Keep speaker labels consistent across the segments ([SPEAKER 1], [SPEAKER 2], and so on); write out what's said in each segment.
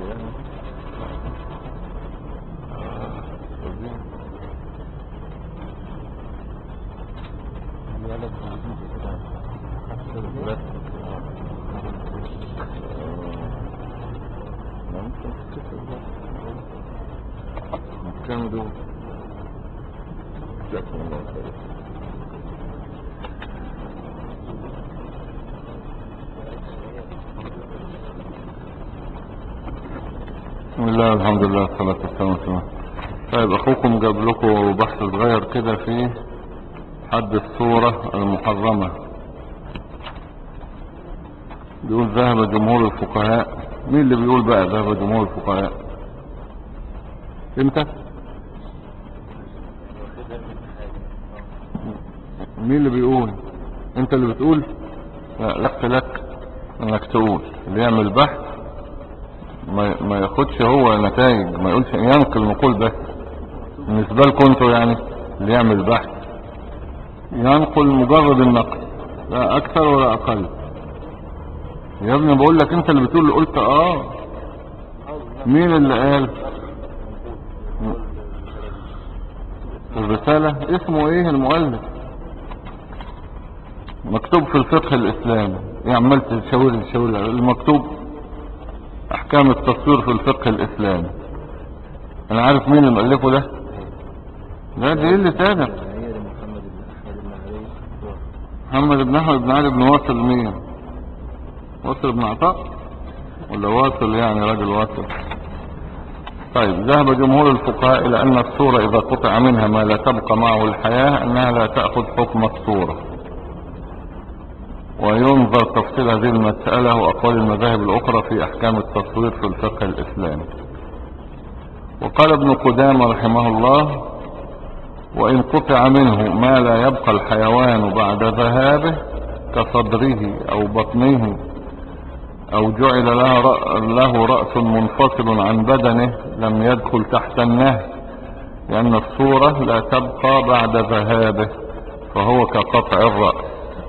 [SPEAKER 1] كانوا دول جزاكم الله خير. بسم الله الحمد لله والصلاة والسلام على رسول الله. طيب اخوكم جاب لكم بحث صغير كده في حد الصورة المحرمة. بيقول ذهب جمهور الفقهاء. مين اللي بيقول بقى ذهب جمهور الفقهاء؟ انت؟ مين اللي بيقول؟ انت اللي بتقول؟ لا لك انك تقول. اللي يعمل بحث ما ياخدش هو نتائج، ما يقولش، ينقل نقول بس بالنسبة لكم انتوا. يعني اللي يعمل بحث ينقل مجرد النقل، لا اكثر ولا اقل. يا ابني بقول لك انت اللي بتقول. قلت مين اللي قال الرسالة؟ اسمه ايه المؤلف؟ مكتوب في الفقه الاسلامي. ايه عمال تشاور المكتوب؟ احكام التصوير في الفقه الاسلامي. انا عارف مين اللي مؤلفه ده. لا دي اللي سابق محمد بن احمد بن علي بن واصل. مين واصل بن عطاء ولا واصل يعني راجل واصل؟ طيب ذهب جمهور الفقهاء الى ان الصورة اذا قطع منها ما لا تبقى معه الحياة انها لا تأخذ حكم الصورة. وينظر تفصيل هذه المسألة واقوال المذاهب الاخرى في احكام التصوير في الفقه الاسلامي. وقال ابن قدامة رحمه الله: وإن قطع منه ما لا يبقى الحيوان بعد ذهابه كصدره أو بطنه أو جعل له رأس منفصل عن بدنه لم يدخل تحت النهي، لأن الصورة لا تبقى بعد ذهابه فهو كقطع الرأس.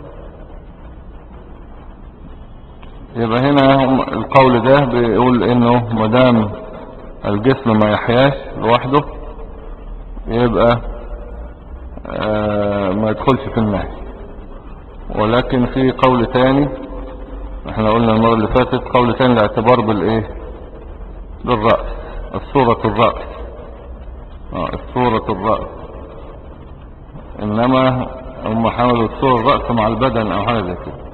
[SPEAKER 1] يبقى هنا القول ده بيقول إنه مدام الجسم ما يحياش لوحده يبقى ما يدخلش في النهي. ولكن في قول تاني، احنا قلنا المرة اللي فاتت قول تاني الاعتبار بالايه؟ بالرأس، الصورة الرأس. الصورة الرأس. انما هم حملوا الصورة الرأس مع البدن او حاجة زي كده.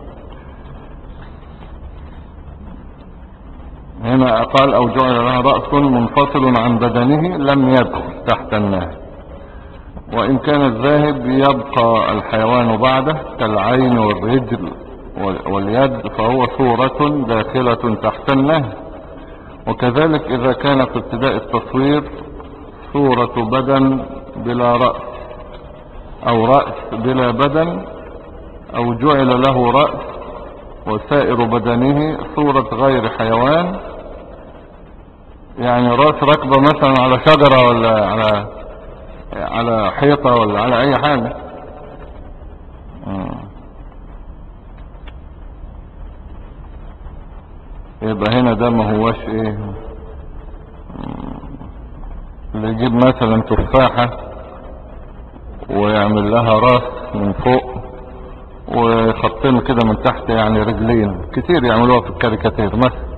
[SPEAKER 1] هنا قال او جعل لها رأس منفصل عن بدنه لم يدخل تحت النهي. وإن كان الذاهب يبقى الحيوان بعده كالعين والرجل واليد فهو صورة داخلة تحت النهي. وكذلك إذا كان في ابتداء التصوير صورة بدن بلا رأس أو رأس بلا بدن أو جعل له رأس وسائر بدنه صورة غير حيوان، يعني رأس ركبة مثلا على شجرة ولا على حيطة ولا على اي حاجة. يبقى هنا ده ما هوش ايه. اللي يجيب مثلا تفاحة ويعمل لها راس من فوق وخطين كده من تحت، يعني رجلين كتير يعملوها في الكاريكاتير مثلا،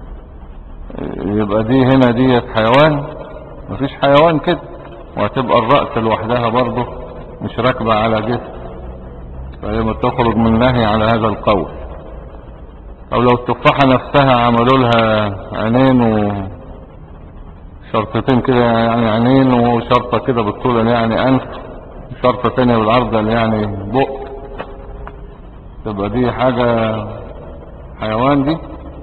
[SPEAKER 1] يبقى دي هنا دي حيوان؟ مفيش حيوان كده. وهتبقى الرأس لوحدها برضه مش راكبة على جسم، فهي ما تخرج من نهي على هذا القول. او لو التفاحة نفسها عملوا لها عينين وشرطتين كده، يعني عينين وشرطة كده بالطول يعني انف، شرطة تانية بالعرض يعني بق، تبقى دي حاجة حيوان دي؟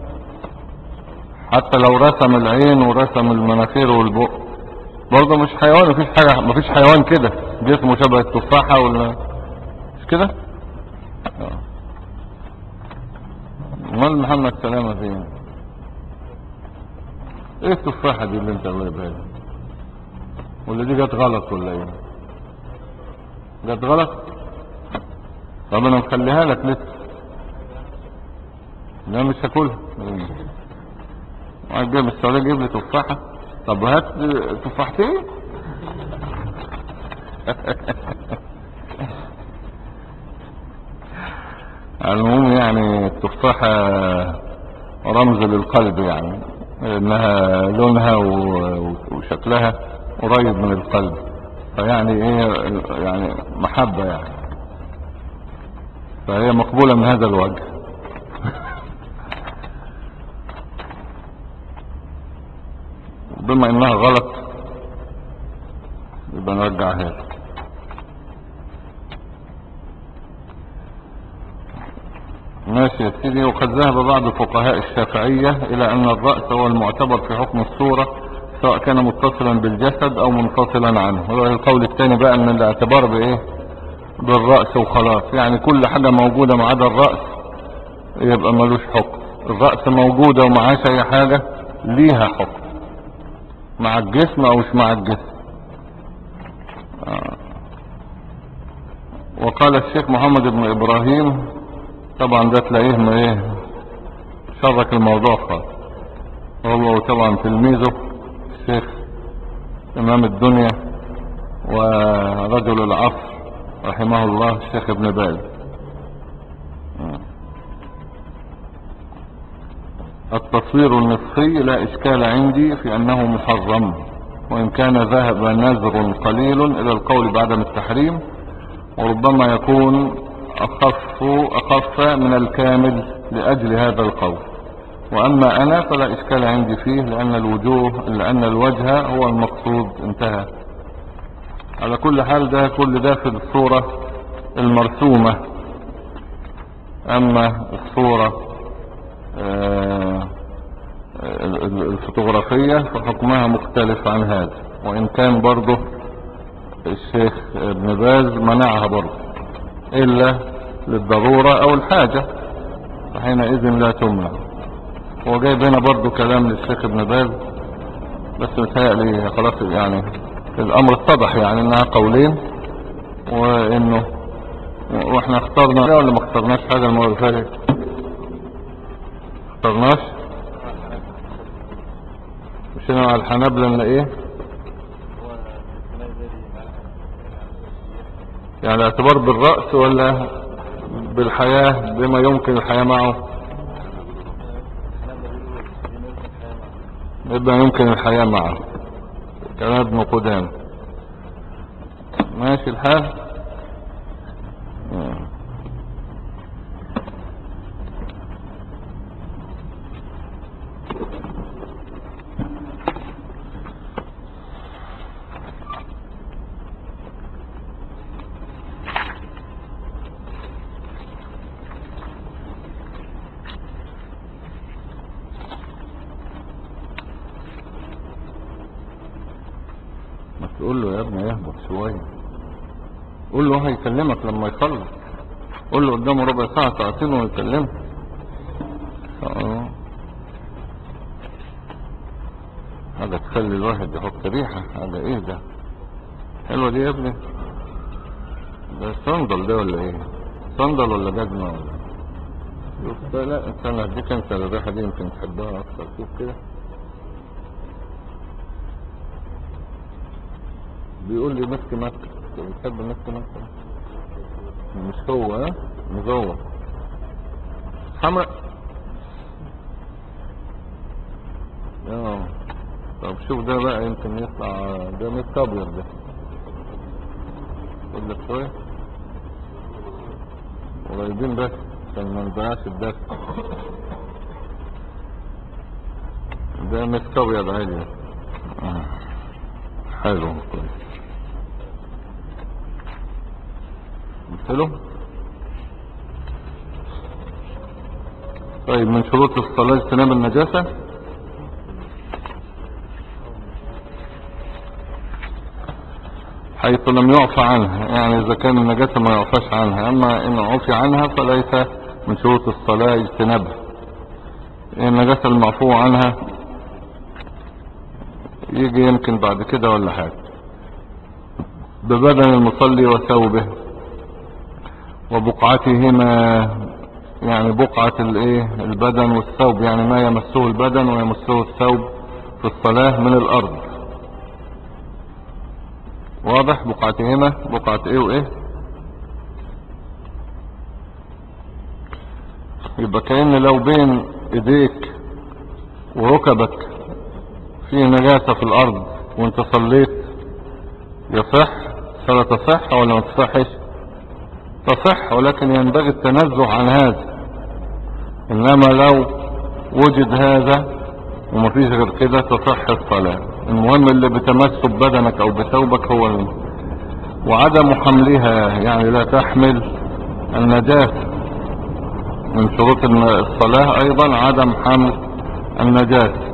[SPEAKER 1] حتى لو رسم العين ورسم المناخير والبق برضه مش حيوان. مفيش حيوان كده جسمه شبه التفاحة ولا مش كده. امال محمد سلامة فين؟ ايه التفاحة دي اللي انت جايبها دي؟ ولا دي جت غلط ولا ايه؟ جت غلط؟ طب انا مخليها لك لسه. لا مش هاكلها. جاي من السعودية جيب لي تفاحة؟ طب هات تفاحتين. المهم يعني التفاحة رمز للقلب، يعني انها لونها وشكلها قريب من القلب، فيعني ايه يعني محبة يعني، فهي مقبولة من هذا الوجه. بما انها غلط يبقى نرجعها له. ماشي يا سيدي. وقد ذهب بعض فقهاء الشافعية الى ان الرأس هو المعتبر في حكم الصورة، سواء كان متصلا بالجسد او منفصلا عنه. هو القول الثاني بقى ان الاعتبار بايه؟ بالرأس وخلاص، يعني كل حاجة موجودة ما عدا الرأس يبقى ملوش حكم. الرأس موجودة ومعاش اي حاجة ليها حكم، مع الجسم او مش مع الجسم. وقال الشيخ محمد بن ابراهيم، طبعا ده تلاقيه ما ايه شرك الموضوع خالص، هو طبعا تلميذه الشيخ امام الدنيا ورجل العصر رحمه الله الشيخ ابن باز. التصوير النصفي لا اشكال عندي في انه محرم، وان كان ذهب نذر قليل الى القول بعدم التحريم، وربما يكون اخف من الكامل لاجل هذا القول. واما انا فلا اشكال عندي فيه لان الوجه هو المقصود. انتهى. على كل حال ده كل ده في الصورة المرسومة. اما الصورة الفوتوغرافية فحكمها مختلف عن هذا، وان كان برضه الشيخ ابن باز منعها برضه الا للضرورة او الحاجة، فحينئذ لا تمنع. هو جايب هنا برضه كلام للشيخ ابن باز، بس متهيألي خلاص يعني الامر اتضح، يعني انها قولين، وانه واحنا اخترنا ولا ما اخترناش حاجة المرة اللي فاتت؟ اخترناش. مشينا على الحنابلة ان ايه يعني الاعتبار بالرأس ولا بالحياة بما يمكن الحياة معه؟ يبقى يمكن الحياة معه كلام ابن قدام. ماشي الحال. ما تقول له يا ابني يهبط شوية، قول له هيكلمك لما يخلص، قول له قدامه ربع ساعة ساعتين ويكلمك. حاجة تخلي الواحد يحط ريحة، حاجة ايه ده؟ حلوة دي يا ابني؟ ده صندل ده ولا ايه؟ صندل ولا جزمة ولا؟ شوف ده، لا استنى اديك انت الريحة دي يمكن تحبها اكتر. شوف كده بيقول لي مسك مكة، بتحب مسك مكة؟ مش هو ها مزور حمق. اه طب شوف ده بقى يمكن يطلع ده مسك ابيض ده، خد لك شوية قريبين بس عشان ما نضيعش الدرس. ده مسك ابيض عادي. حلو كويس. حلو. طيب من شروط الصلاة اجتناب النجاسة، حيث لم يعفى عنها، يعني اذا كان النجاسة ما يعفاش عنها، اما ان عفي عنها فليس من شروط الصلاة اجتنابها. النجاسة المعفو عنها يجي يمكن بعد كده ولا حاجة. ببدن المصلي وثوبه وبقعتهما، يعني بقعة الايه البدن والثوب، يعني ما يمسه البدن ويمسه الثوب في الصلاة من الارض. واضح؟ بقعتهما بقعة ايه وايه. يبقى كأن لو بين ايديك وركبك في نجاسة في الارض وانت صليت، يصح صلاة؟ تصح ولا ما تصحش؟ تصح، ولكن ينبغي التنزه عن هذا. انما لو وجد هذا ومفيش غير كده تصح الصلاة. المهم اللي بتمس بدنك او بثوبك هو وعدم حملها، يعني لا تحمل النجاسة. من شروط الصلاة ايضا عدم حمل النجاسة.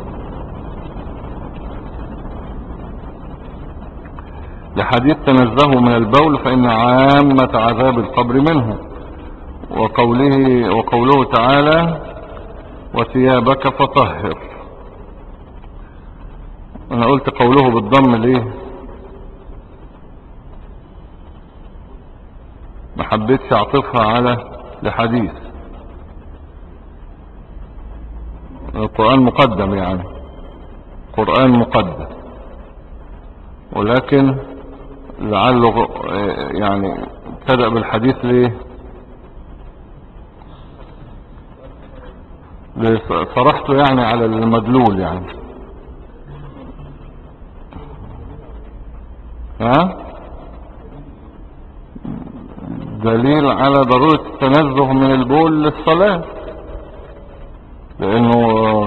[SPEAKER 1] لحديث تنزهوا من البول فإن عامة عذاب القبر منه، وقوله تعالى وثيابك فطهر. انا قلت قوله بالضم ليه؟ ما حبيتش اعطفها على لحديث. القرآن مقدم، يعني قرآن مقدم، ولكن لعله يعني ابتدأ بالحديث ليه؟ صرحته يعني على المدلول، يعني ها دليل على ضرورة التنزه من البول للصلاة، لانه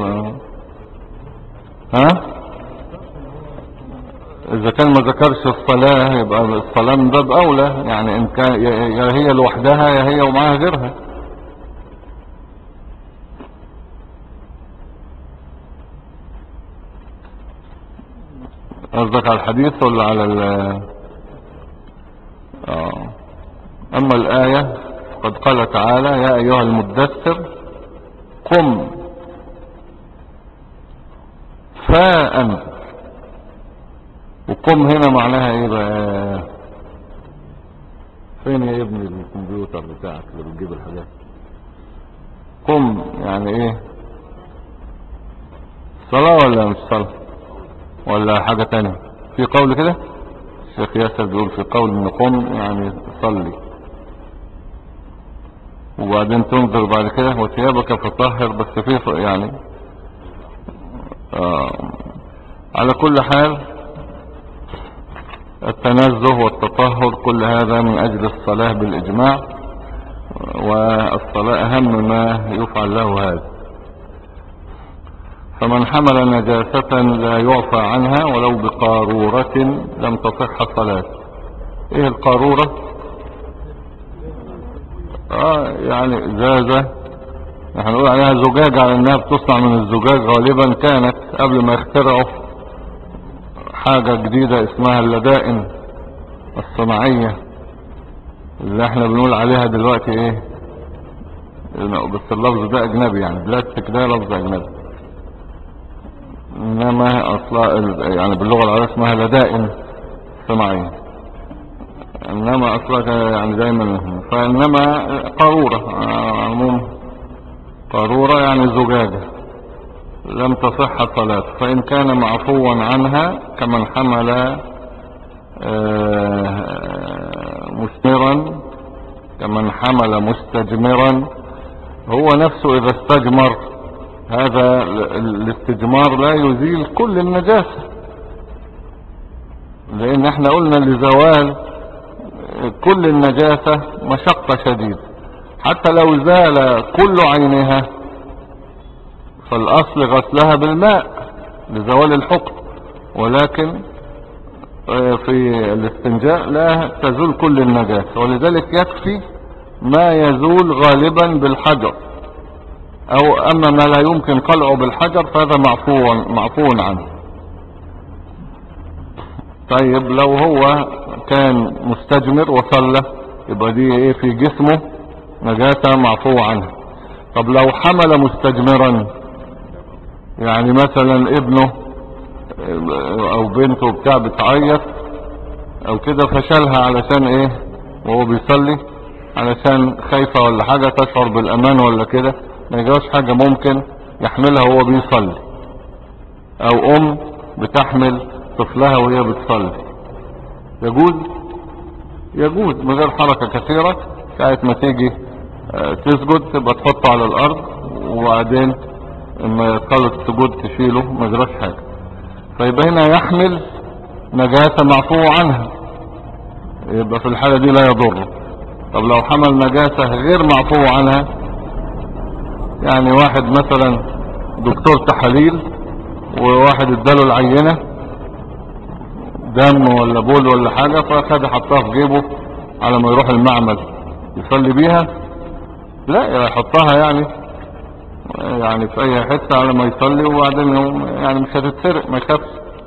[SPEAKER 1] ها اذا كان ما ذكرش الصلاة يبقى الصلاة من باب اولى، يعني ان كان يا هي لوحدها يا هي ومعها غيرها. قصدك على الحديث ولا على اما الآية قد قال تعالى يا ايها المدثر قم فأنذر. وقم هنا معناها ايه بقى؟ فين يا ابني الكمبيوتر بتاعك اللي بتجيب الحاجات؟ قم يعني ايه؟ صلاة ولا مش صلاة ولا حاجة تانية؟ في قول كده الشيخ ياسر بيقول في قول ان قم يعني صلي، وبعدين تنظر بعد كده وثيابك فطهر، بس فيه يعني على كل حال التنزه والتطهر كل هذا من اجل الصلاة بالاجماع، والصلاة اهم ما يفعل له هذا. فمن حمل نجاسة لا يعفى عنها ولو بقارورة لم تصح صلاة. ايه القارورة؟ يعني زازة، نحن نقول عليها زجاج على انها بتصنع من الزجاج. غالبا كانت قبل ما يخترعوا حاجة جديدة اسمها اللدائن الصناعية اللي احنا بنقول عليها دلوقتي ايه، بس اللفظ ده اجنبي، يعني بلاستيك ده لفظ اجنبي، انما اصلا يعني باللغة العربية اسمها لدائن صناعية، انما اصلا يعني دايما. فانما قارورة عموم قارورة يعني زجاجة لم تصح صلاة، فان كان معفوا عنها كمن حمل مثمرا، كمن حمل مستجمرا. هو نفسه اذا استجمر، هذا الاستجمار لا يزيل كل النجاسة، لان احنا قلنا لزوال كل النجاسة مشقة شديدة. حتى لو زال كل عينها فالاصل غسلها بالماء لزوال الحكم، ولكن في الاستنجاء لا تزول كل النجاسة، ولذلك يكفي ما يزول غالبا بالحجر، او اما ما لا يمكن قلعه بالحجر فهذا معفو عنه. طيب لو هو كان مستجمر وصلى يبقى دي ايه في جسمه نجاسة معفو عنها. طب لو حمل مستجمرا، يعني مثلا ابنه او بنته بتاع بتعيط او كده فشلها علشان ايه وهو بيصلي، علشان خايفة ولا حاجة، تشعر بالامان ولا كده، ما يجراش حاجة، ممكن يحملها وهو بيصلي، او ام بتحمل طفلها وهي بتصلي، يجوز. يجوز من غير حركة كثيرة. ساعة ما تيجي تسجد تبقى تحطه على الارض، وبعدين اما يخلص السجود تشيله، ما يجراش حاجة. فيبقى هنا يحمل نجاسة معفو عنها، يبقى في الحالة دي لا يضره. طب لو حمل نجاسة غير معفو عنها، يعني واحد مثلا دكتور تحاليل، وواحد اداله العينة دم ولا بول ولا حاجة، فاخد حطها في جيبه على ما يروح المعمل يصلي بيها، لا يحطها يعني في اي حتة على ما يصلي، وبعدين يعني مش هتتسرق، ما يخافش.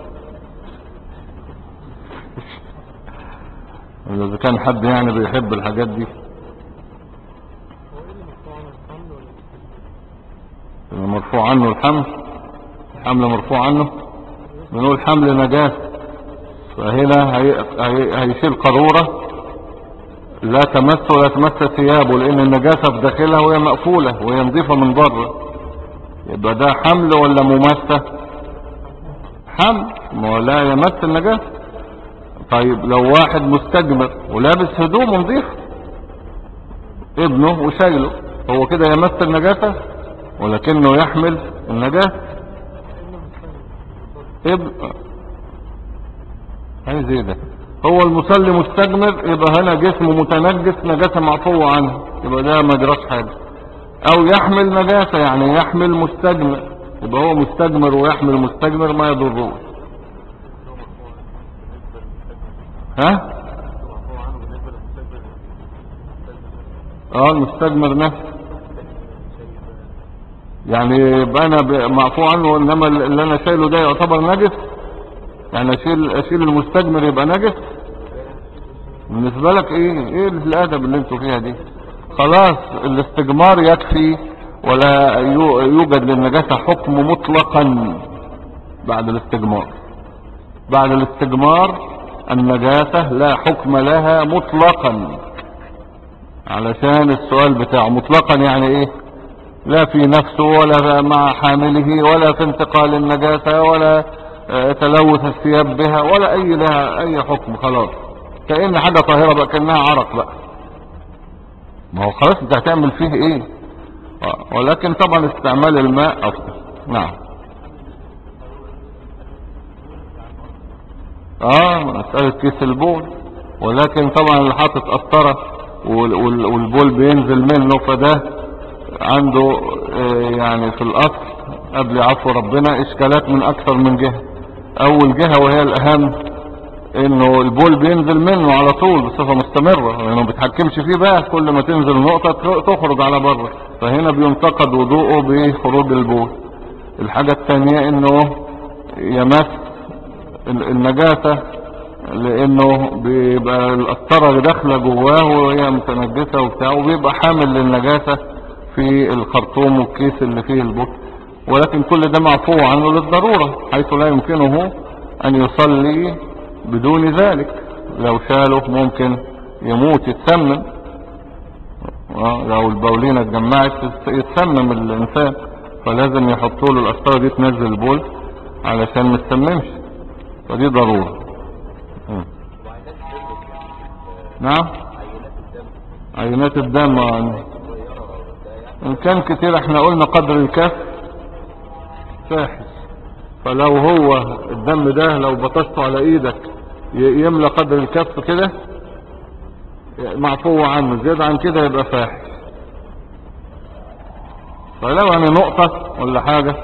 [SPEAKER 1] اذا كان حد يعني بيحب الحاجات دي. مرفوع عنه الحمل، الحمل مرفوع عنه، بنقول حمل نجاسة، فهنا هيشيل قارورة لا تمس ولا تمس ثيابه، لان النجاسة في داخلها وهي مقفولة وهي نظيفة من بره. يبقى ده حمل ولا ممسة؟ حمل، ما هو لا يمس النجاسة. طيب لو واحد مستجمر ولابس هدوم نظيفة، ابنه وشايله، هو كده يمس النجاسة ولكنه يحمل النجاسة؟ ابن عايز ايه ده؟ هو المصلي مستجمر، يبقى هنا جسمه متنجس، نجاسة معفوة عنه، يبقى ده ما جراش حاجة. او يحمل نجاسة، يعني يحمل مستجمر، يبقى هو مستجمر ويحمل مستجمر، ما يضروش. ها؟ المستجمر نفسه يعني يبقى انا معفو عنه، انما اللي انا شايله ده يعتبر نجس، يعني اشيل المستجمر يبقى نجس؟ بالنسبة لك ايه الادب اللي انتوا فيها دي؟ خلاص الاستجمار يكفي، ولا يوجد للنجاسة حكم مطلقا بعد الاستجمار. بعد الاستجمار النجاسة لا حكم لها مطلقا، علشان السؤال بتاعه مطلقا يعني ايه؟ لا في نفسه، ولا مع حامله، ولا في انتقال النجاسة، ولا تلوث الثياب بها، ولا لها اي حكم. خلاص كأن حاجة طاهرة بقى، كأنها عرق بقى، ما هو خلاص انت هتعمل فيه ايه؟ ولكن طبعا استعمال الماء افضل. نعم. مسألة كيس البول، ولكن طبعا اللي حاطط قسطرة والبول بينزل منه، فده عنده يعني في الاصل قبل عفو ربنا اشكالات من اكثر من جهة. اول جهة وهي الاهم، انه البول بينزل منه على طول بصفة مستمرة، لانه ما بيتحكمش فيه بقى، كل ما تنزل نقطة تخرج على بره، فهنا بينتقد وضوءه بخروج البول. الحاجة الثانية انه يمس النجاسة، لانه بيبقى القسطرة داخلة جواه وهي متنجسة وبتاع، وبيبقى حامل للنجاسة في الخرطوم والكيس اللي فيه البول. ولكن كل ده معفو عنه للضرورة، حيث لا يمكنه ان يصلي بدون ذلك. لو شاله ممكن يموت، يتسمم. لو البولينة اتجمعت يتسمم الانسان، فلازم يحطوا له القسطرة دي تنزل البول علشان ما يتسممش، فدي ضرورة. نعم. عينات الدم ان كان كتير، احنا قلنا قدر الكف فاحش، فلو هو الدم ده لو بطشته على ايدك يملى قدر الكف كده معفو عنه، زيادة عن كده يبقى فاحش. فلو يعني نقطة ولا حاجة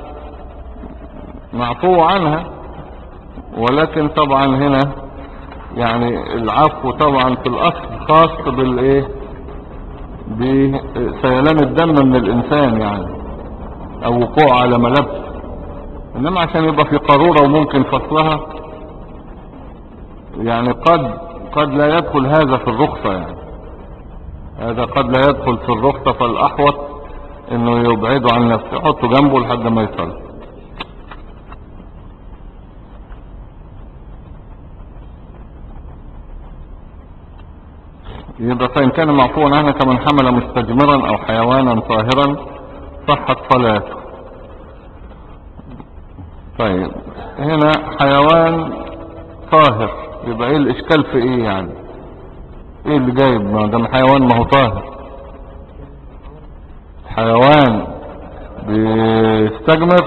[SPEAKER 1] معفو عنها، ولكن طبعا هنا يعني العفو طبعا في الاصل خاص بالايه، بسيلان الدم من الانسان يعني، او وقوع على ملابسه. انما عشان يبقى في قارورة وممكن فصلها، يعني قد لا يدخل هذا في الرخصة، يعني هذا قد لا يدخل في الرخصة، فالاحوط انه يبعده عن نفسه، يحطه جنبه لحد ما يصل. يبقى فإن كان معفوا عنه كمن حمل مستجمرا أو حيوانا طاهرا صحت صلاته. طيب هنا حيوان طاهر، يبقى ايه الاشكال في ايه يعني؟ ايه اللي جايب ما دام حيوان ما هو طاهر؟ حيوان بيستجمر،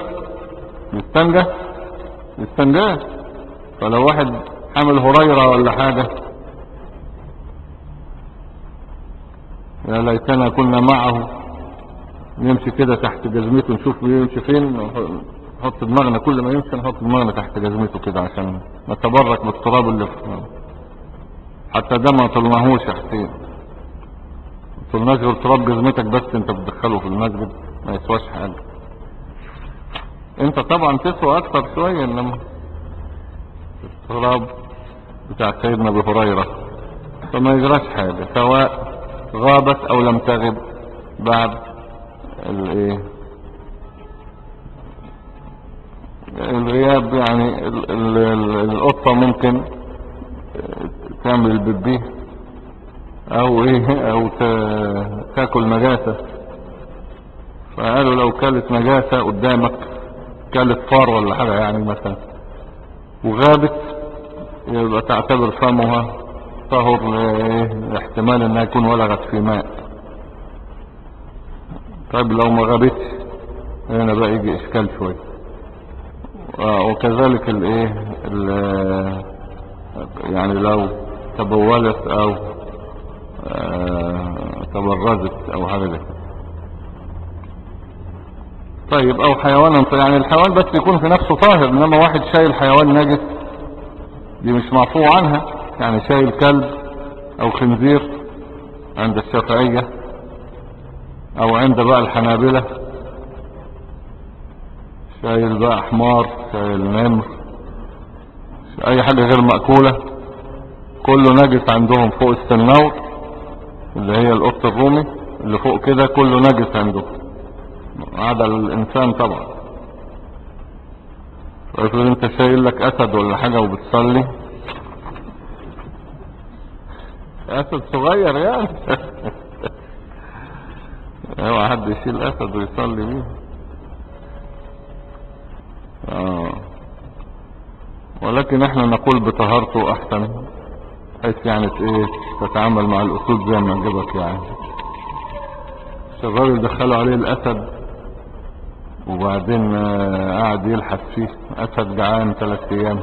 [SPEAKER 1] بيستنجى. فلو واحد حامل هريرة ولا حاجة، يا ليتنا كنا معه، نمشي كده تحت جزمته نشوف بيمشي فين، نحط دماغنا كل ما يمشي نحط دماغنا تحت جزمته كده عشان نتبرك بالتراب اللي في، حتى ده ما طلناهوش يا حسين، ما طلناش غير تراب جزمتك بس انت بتدخله في المسجد ما يسواش حاجة. انت طبعا تسوى اكتر شوية، انما التراب بتاع سيدنا ابي هريرة فما يجراش حاجة سواء غابت او لم تغب بعد الايه الغياب. يعني القطة ممكن تعمل البيبي او ايه او تاكل نجاسة، فقالوا لو كلت نجاسة قدامك، كلت فار ولا حاجة يعني مثلا وغابت، يبقى تعتبر فمها طهر احتمال انها يكون ولغت في ماء. طيب لو ما غابتش هنا بقى يجي اشكال شوية. وكذلك الايه يعني لو تبولت او تبرزت او حاجة زي كده. طيب او حيوانا، يعني الحيوان بس يكون في نفسه طاهر، انما واحد شايل حيوان نجس دي مش معفو عنها. يعني شايل كلب او خنزير عند الشافعية او عند بقى الحنابلة، شايل بقى حمار، شايل نمر، اي حاجة غير مأكولة، كله نجس عندهم فوق السنور اللي هي القط الرومي اللي فوق كده، كله نجس عندهم عدا الانسان طبعا. افرض انت شايل لك اسد ولا حاجة وبتصلي، اسد صغير يعني اوعى حد يشيل اسد ويصلي بيه. ولكن احنا نقول بطهارته احسن، حيث يعني ايه تتعامل مع الاسود زي ما عجبك. يعني الشغال دخلوا عليه الاسد وبعدين قاعد يلحس فيه، اسد جعان 3 ايام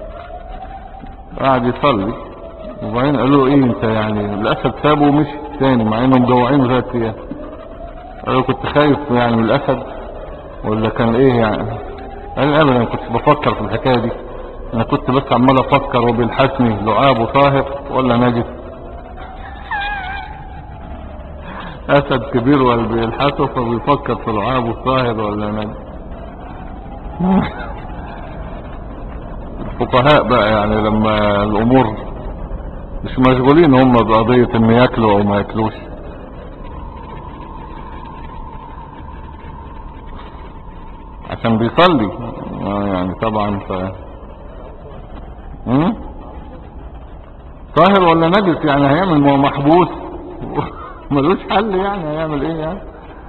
[SPEAKER 1] قاعد يصلي، وبعدين قالوا ايه انت يعني؟ الاسد سابه ومشي تاني مع انهم جوعينه 3 ايام. قالوا كنت خايف يعني من الاسد ولا كان ايه يعني؟ قال ابدا كنت بفكر في الحكاية دي، انا كنت بس عمال افكر وبيلحسني لعابه طاهر ولا نجس. اسد كبير ولا بيلحسه فبيفكر في لعابه طاهر ولا نجس. الفقهاء بقى يعني لما الامور مش مشغولين هم بقضية ان ياكلوا او ما ياكلوش، عشان بيصلي يعني طبعا طاهر ولا نجس يعني هيعمل ما هو محبوس ملوش حل، يعني هيعمل ايه يعني؟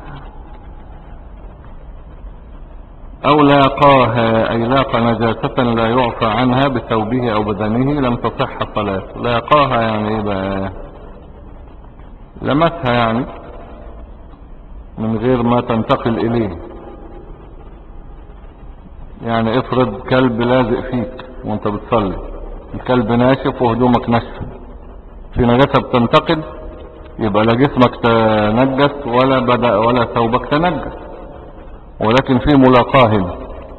[SPEAKER 1] او لاقاها اي لاقى نجاسة لا يعفى عنها بثوبه او بدنه لم تصح صلاته. لاقاها يعني ايه بقى؟ لمسها يعني من غير ما تنتقل اليه. يعني افرض كلب لازق فيك وانت بتصلي، الكلب ناشف وهدومك ناشفه، في نجاسة بتنتقل، يبقى لا جسمك تنجس ولا ثوبك تنجس، ولكن في ملاقاه هنا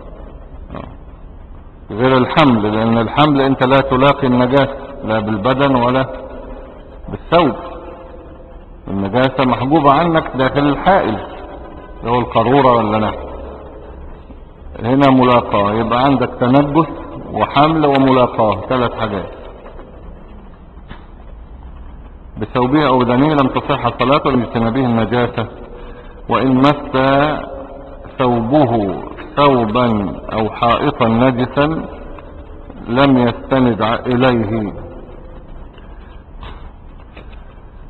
[SPEAKER 1] غير الحمل، لان الحمل انت لا تلاقي النجاسة لا بالبدن ولا بالثوب، النجاسة محجوبة عنك داخل الحائل اللي هو القارورة ولا نحو. هنا ملاقاه، يبقى عندك تنجس وحمل وملاقاه، 3 حاجات. بثوبه او بدنه لم تصح صلاته لاجتنابه النجاسة، وان مس ثوبه ثوبا او حائطا نجسا لم يستند اليه.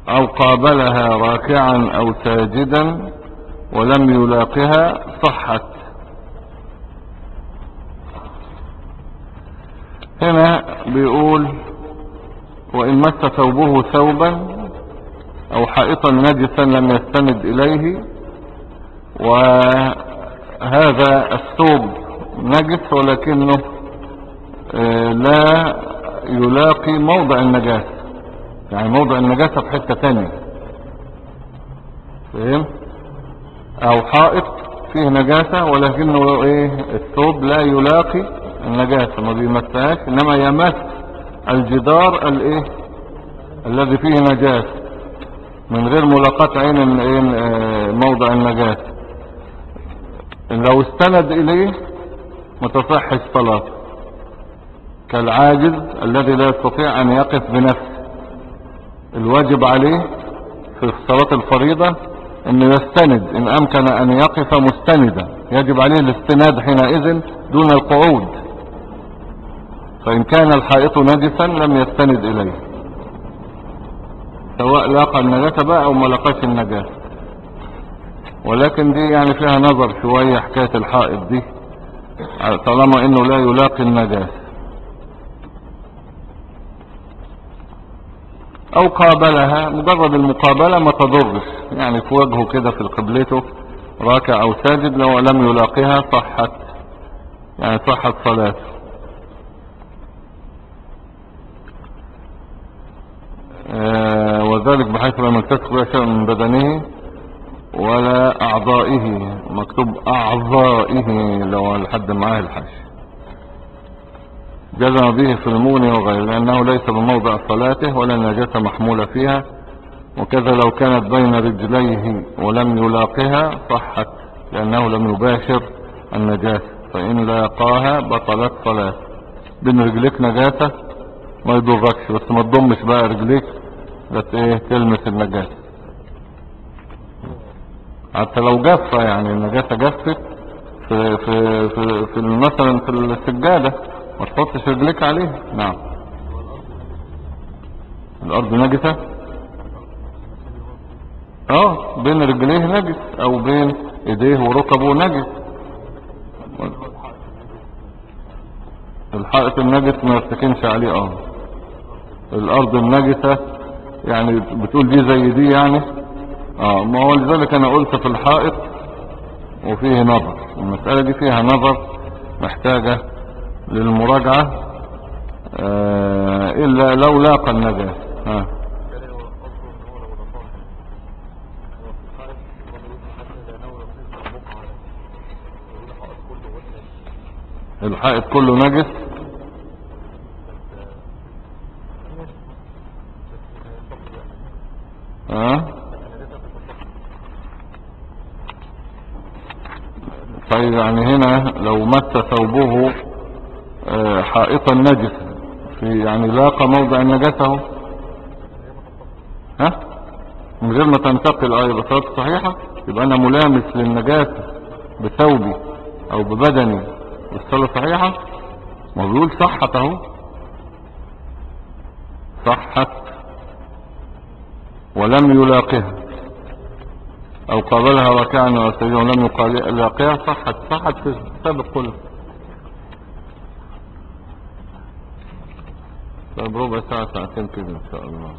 [SPEAKER 1] او قابلها راكعا او ساجدا ولم يلاقها صحت. هنا بيقول وإن مس ثوبه ثوبا أو حائطا نجسا لم يستند إليه، وهذا الثوب نجس ولكنه لا يلاقي موضع النجاسة، يعني موضع النجاسة في حتة تانية، فهم؟ أو حائط فيه نجاسة ولكنه الثوب لا يلاقي النجاسة، ما بيمسهاش، إنما يمس الجدار الذي فيه نجاسة من غير ملاقاة عين موضع النجاسة. لو استند إليه ما تصحش صلاته، كالعاجز الذي لا يستطيع أن يقف بنفسه. الواجب عليه في صلاة الفريضة أنه يستند إن أمكن أن يقف مستندا، يجب عليه الاستناد حينئذ دون القعود. فإن كان الحائط نجسا لم يستند إليه، سواء لاقى النجاسة بقى أو ما لقاش النجاسة. ولكن دي يعني فيها نظر شوية حكاية الحائط دي، طالما إنه لا يلاقي النجاسة. أو قابلها، مجرد المقابلة ما تضرش، يعني في وجهه كده في قبلته راكع أو ساجد، لو لم يلاقيها صحت، يعني صحت صلاته. وذلك بحيث لم يلتصق بها شيء من بدنه ولا أعضائه، مكتوب أعضائه لو لحد معاه الحش، جزم به في المغني وغيره، لأنه ليس بموضع صلاته ولا النجاسة محمولة فيها. وكذا لو كانت بين رجليه ولم يلاقها صحت، لأنه لم يباشر النجاسة، فإن لاقاها بطلت صلاة. بين رجليك نجاسة ما يضركش، بس ما تضمش بقى رجليك تلمس النجاسة، حتى لو جفة، يعني النجاسة جفت في مثلا في السجادة ما تحطش رجليك عليها. نعم. الأرض نجسة، بين رجليه نجس او بين ايديه وركبه نجس. الحائط النجس ما يفتكنش عليه. الارض النجسة يعني بتقول دي زي دي يعني. ما هو لذلك انا قلت في الحائط وفيه نظر، المسألة دي فيها نظر محتاجة للمراجعة، الا لو لاقى النجاسة. الحائط كله نجس، طيب يعني هنا لو مس ثوبه حائطا نجسا، يعني لاقى موضع النجاسة من غير ما تنتقل بصلاة صحيحة، يبقى انا ملامس للنجاسة بثوبي او ببدني والصلاة صحيحة. ما بيقول صحت صحت ولم يلاقها، او قابلها راكعا وسجدا ولم يلاقها صحت في السابق كله. طيب ربع ساعة ساعتين كده ان شاء الله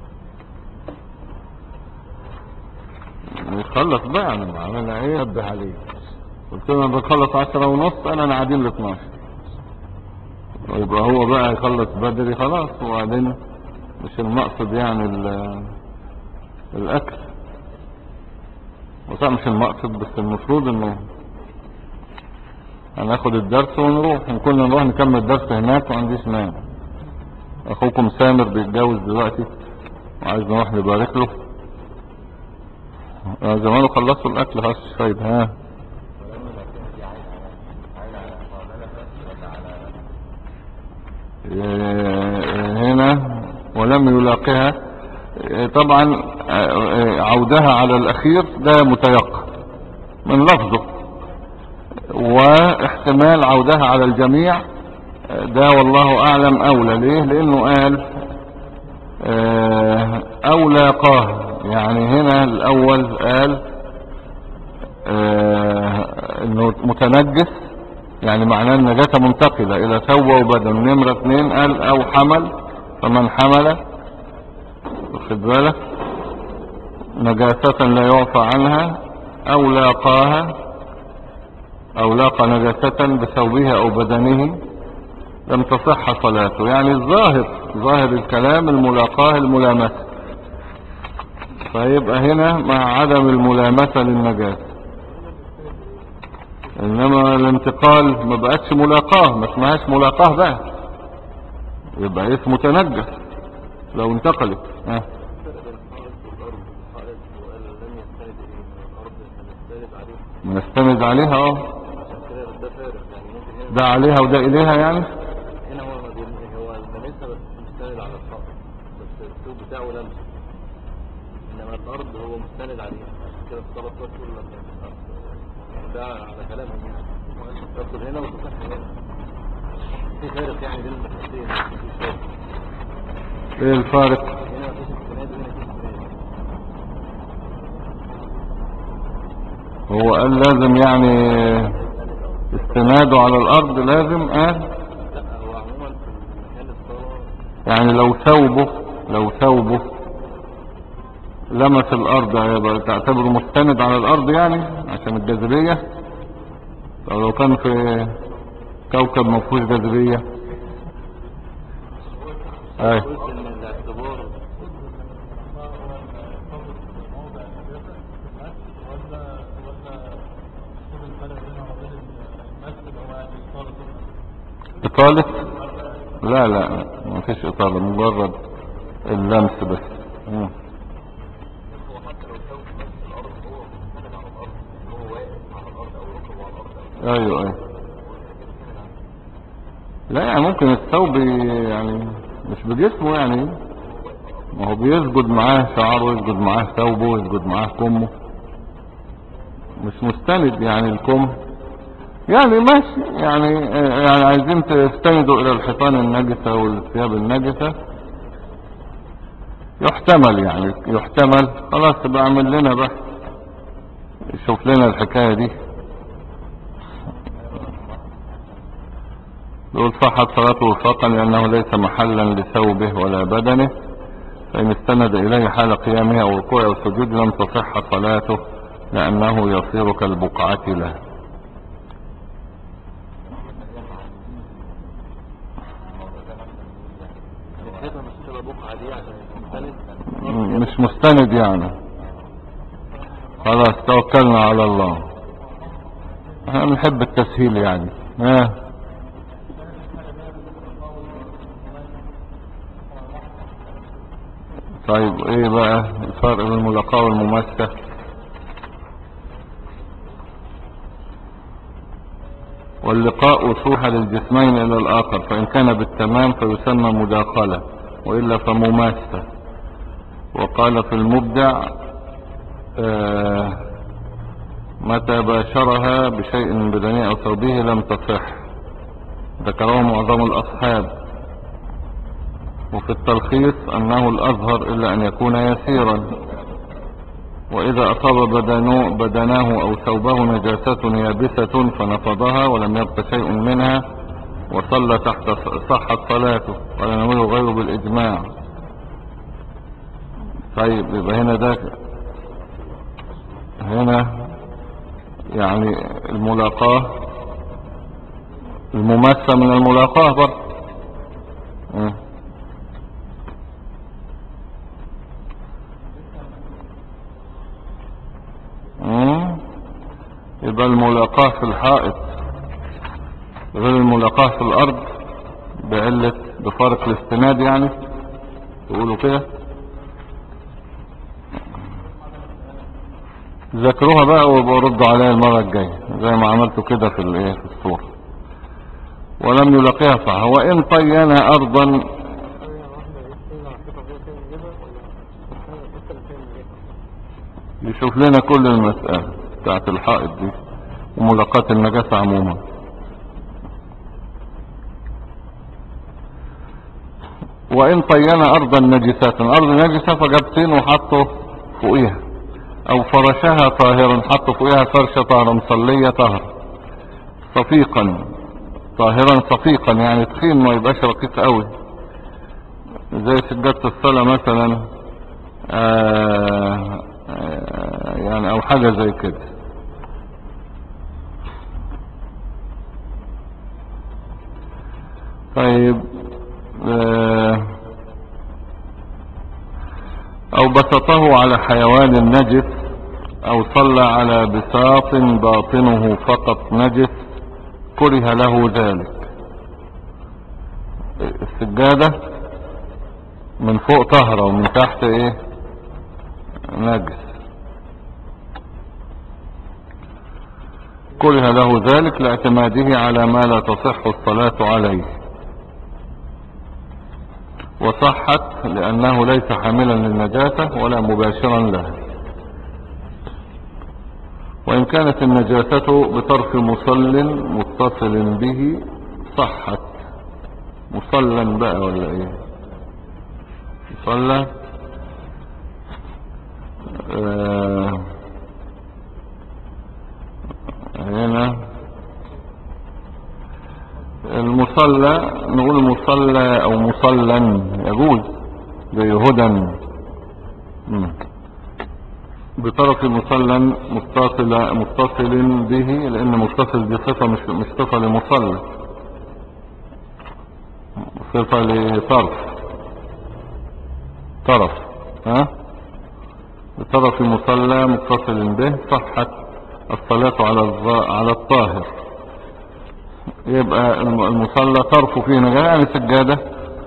[SPEAKER 1] يخلص بقى. انا بعملها ابه عليه، قلت له انا بخلص 10:30، انا قاعدين ل 12، ويبقى هو بقى يخلص بدري خلاص. وبعدين مش المقصد يعني الاكل، وطبعا مش المقصد، بس المفروض انه هناخد الدرس ونروح، وكنا نروح نكمل الدرس هناك، ما عنديش مانع. اخوكم سامر بيتجوز دلوقتي وعايز نروح نبارك له. زمانه خلصوا الاكل خلاص، فايد. هنا ولم يلاقها، طبعا عودها على الاخير ده متيقن من لفظه، واحتمال عودها على الجميع ده والله اعلم اولى. ليه؟ لانه قال او لاقاه. يعني هنا الاول قال انه متنجس، يعني معناه النجاسة منتقلة الى ثوبه وبدن. نمرة 2 قال او حمل، فمن حمل واخد بالك نجاسة لا يعفى عنها، او لاقاها او لاقى نجاسة بثوبه او بدنه لم تصح صلاته. يعني ظاهر الكلام الملاقاه الملامسة، فيبقى هنا مع عدم الملامسة للنجاسة. انما الانتقال ما بقتش ملاقاه، ما اسمهاش ملاقاه بقى، يبقى اسمه تنجس لو انتقلت. نستند عليها ده عليها وده اليها يعني.
[SPEAKER 2] هنا هو لمسها بس مستند على الحائط، بس الثوب بتاعه لمسه، انما الارض هو مستند عليها، عشان كده الصلاه تدخل لما ده على كلامهم يعني تدخل هنا وتصح هنا. في فارق يعني بين المسألتين، في فارق.
[SPEAKER 1] ايه الفارق؟
[SPEAKER 2] هنا مفيش استناد وهنا في استناد.
[SPEAKER 1] هو قال لازم يعني استناده على الارض لازم.
[SPEAKER 2] لا هو عموما في مكان الصلاه
[SPEAKER 1] يعني لو ثوبه لمس الارض يبقى تعتبره مستند على الارض يعني عشان الجاذبية. طب لو كان في كوكب ما فيهوش جاذبية اي
[SPEAKER 2] قلت ان الاعتبار
[SPEAKER 1] اطالة. لا ما فيش اطالة، مجرد اللمس بس. ايوه لا يعني ممكن الثوب يعني مش بجسمه يعني، ما هو بيسجد معاه شعره، يسجد معاه ثوبه، يسجد معاه كمه، مش مستند يعني الكم يعني ماشي يعني عايزين تستندوا الى الحيطان النجسة والثياب النجسة يحتمل، يعني يحتمل. خلاص تبقى اعمل لنا بقى شوف لنا الحكاية دي. يقول صحت صلاته وفاقا لأنه ليس محلا لثوبه ولا بدنه، فإن استند إليه حال قيامه أو ركوعه أو سجود لم تصح صلاته لأنه يصير كالبقعة له. مش مستند يعني. خلاص توكلنا على الله، احنا بنحب التسهيل يعني. طيب ايه بقى الفرق بين الملاقاة والمماسة؟ واللقاء صوح للجسمين الى الاخر، فان كان بالتمام فيسمى مداخلة، وإلا فمماسة. وقال في المبدع متى باشرها بشيء من بدنه او ثوبه لم تصح، ذكره معظم الاصحاب. وفي التلخيص انه الاظهر الا ان يكون يسيرا، واذا اصاب بدنه او ثوبه نجاسة يابسة فنفضها ولم يبق شيء منها وصلى تحت صحت صلاته ولا نويه غيره بالاجماع. طيب يبقى هنا يعني الملاقاة المماسة من الملاقاة برضه. يبقى الملاقاة في الحائط غير الملاقاة في الارض بفارق الاستناد يعني، تقولوا كده. ذاكروها بقى وبردوا عليها المرة الجاية زي ما عملتوا كده في في الصورة. ولم يلاقيها صح. وإن طين أرضا يشوف لنا كل المسألة بتاعت الحائط دي وملاقاة النجاسة عموما. وإن طين أرضا نجسة، الأرض نجسة فجاب طين وحطه فوقيها، أو فرشها طاهرا حطه فوقيها فرشة طاهرة مصلية طاهرة، صفيقا طاهرا صفيقا يعني تخين ما يبقاش رقيق قوي، زي سجادة الصلاة مثلا، يعني أو حاجة زي كده. طيب او بسطه على حيوان نجس، او صلى على بساط باطنه فقط نجس، كره له ذلك. السجادة من فوق طهرة ومن تحت ايه نجس، كره له ذلك لاعتماده على ما لا تصح الصلاة عليه، وصحت لأنه ليس حاملا للنجاسة ولا مباشرا لها. وإن كانت النجاسة بطرف مصل متصل به صحت. مصلا بقى ولا ايه؟ مصلى هنا المصلى، نقول مصلى او مصلا يجوز، زي هدى. بطرف مصلا متصل به، لان متصل دي صفة مش صفة لمصلى، صفة طرف ها. بطرف مصلى متصل به صحت الصلاة على الطاهر. يبقى المصلى طرفه فيه نجاسة، يعني سجادة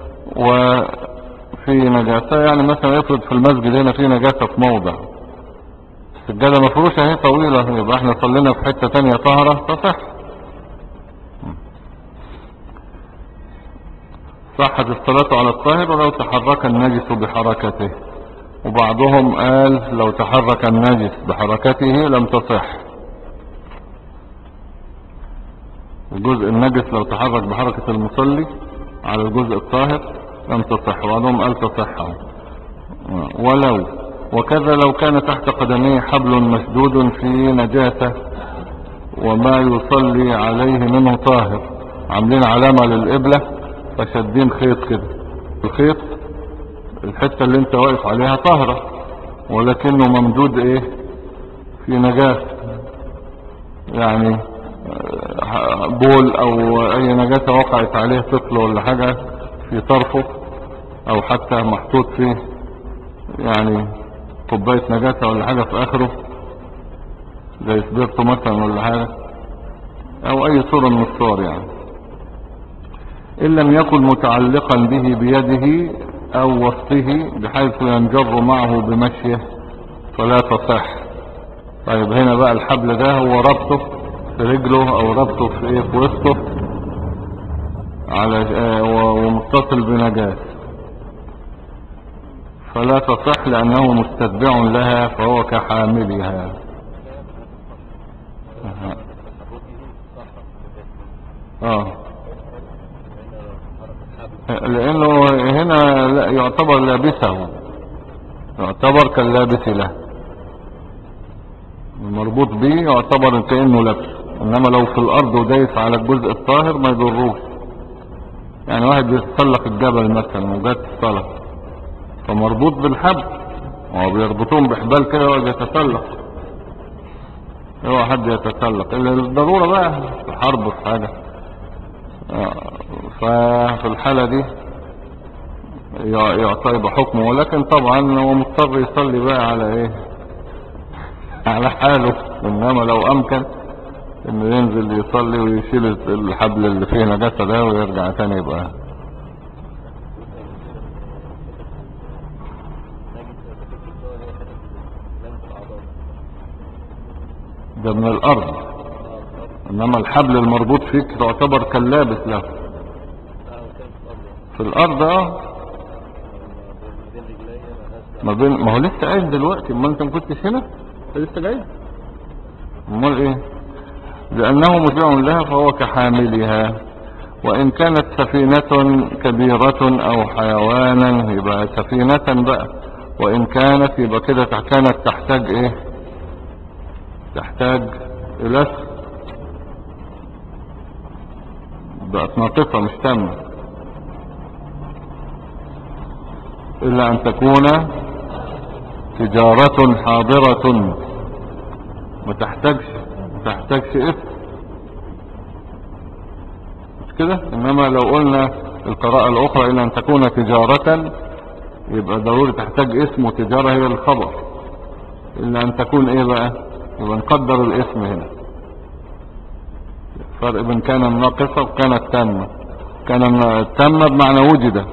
[SPEAKER 1] وفي نجاسة، يعني مثلا يفرض في المسجد هنا في نجاسة في موضع، السجادة مفروشة اهي طويلة، يبقى احنا صلينا في حتة تانية طهرة تصح. صحت الصلاة على الطاهر ولو تحرك النجس بحركته. وبعضهم قال لو تحرك النجس بحركته لم تصح، الجزء النجس لو تحرك بحركة المصلي على الجزء الطاهر لم تصح، وبعضهم قال تصح. ولو وكذا لو كان تحت قدميه حبل مشدود في نجاسة وما يصلي عليه منه طاهر، عاملين علامة للقبلة فشدين خيط كده، الخيط الحتة اللي انت واقف عليها طاهرة ولكنه ممدود ايه في نجاسة، يعني بول او اي نجاسة وقعت عليه طفل ولا حاجة في طرفه، او حتى محطوط فيه يعني كوباية نجاسة ولا حاجة في اخره زي سبيرتو مثلا ولا حاجة، او اي صورة من الصور يعني، ان لم يكن متعلقا به بيده او وسطه بحيث ينجر معه بمشيه فلا تصح. طيب هنا بقى الحبل ده هو ربطه في رجله او ربطه في ايه في وسطه على ومتصل بنجاس فلا تصح لانه مستتبع لها فهو كحاملها. لانه هنا لا يعتبر لابسه، يعتبر كاللابس له، المربوط به يعتبر كأنه لابسه، انما لو في الارض ودايس على الجزء الطاهر ما يضروش. يعني واحد بيتسلق الجبل مثلا وجات الصلاة فمربوط بالحبل، هو بيربطون بحبال كده وهو يتسلق، هو حد يتسلق الا الضرورة بقى في حرب في حاجة، ففي الحالة دي يعطي بحكمه، ولكن طبعا هو مضطر يصلي بقى على ايه على حاله. انما لو امكن انه ينزل يصلي ويشيل الحبل اللي فيه نجاسة ده ويرجع تاني يبقى ده من الارض، انما الحبل المربوط فيك تعتبر كاللابس له في الارض. ما هو لسه قايل دلوقتي، ما انت ما كنتش هنا لسه جاي، امال ايه؟ لانه مطيع لها فهو كحاملها. وإن كانت سفينة كبيرة أو حيوانا يبقى سفينة بقى. وإن كانت يبقى كده كانت تحتاج إيه؟ تحتاج إلى اسم، بقت ناقصة مش تامة. إلا أن تكون تجارة حاضرة، ما تحتاجش اسم مش كده. إنما لو قلنا القراءة الأخرى إلا أن تكون تجارة يبقى ضروري تحتاج اسم، وتجارة هي الخبر. إلا أن تكون إيه بقى؟ يبقى نقدر الاسم هنا. فرق بين كان الناقصة وكانت تامة. كان التامة بمعنى وجد،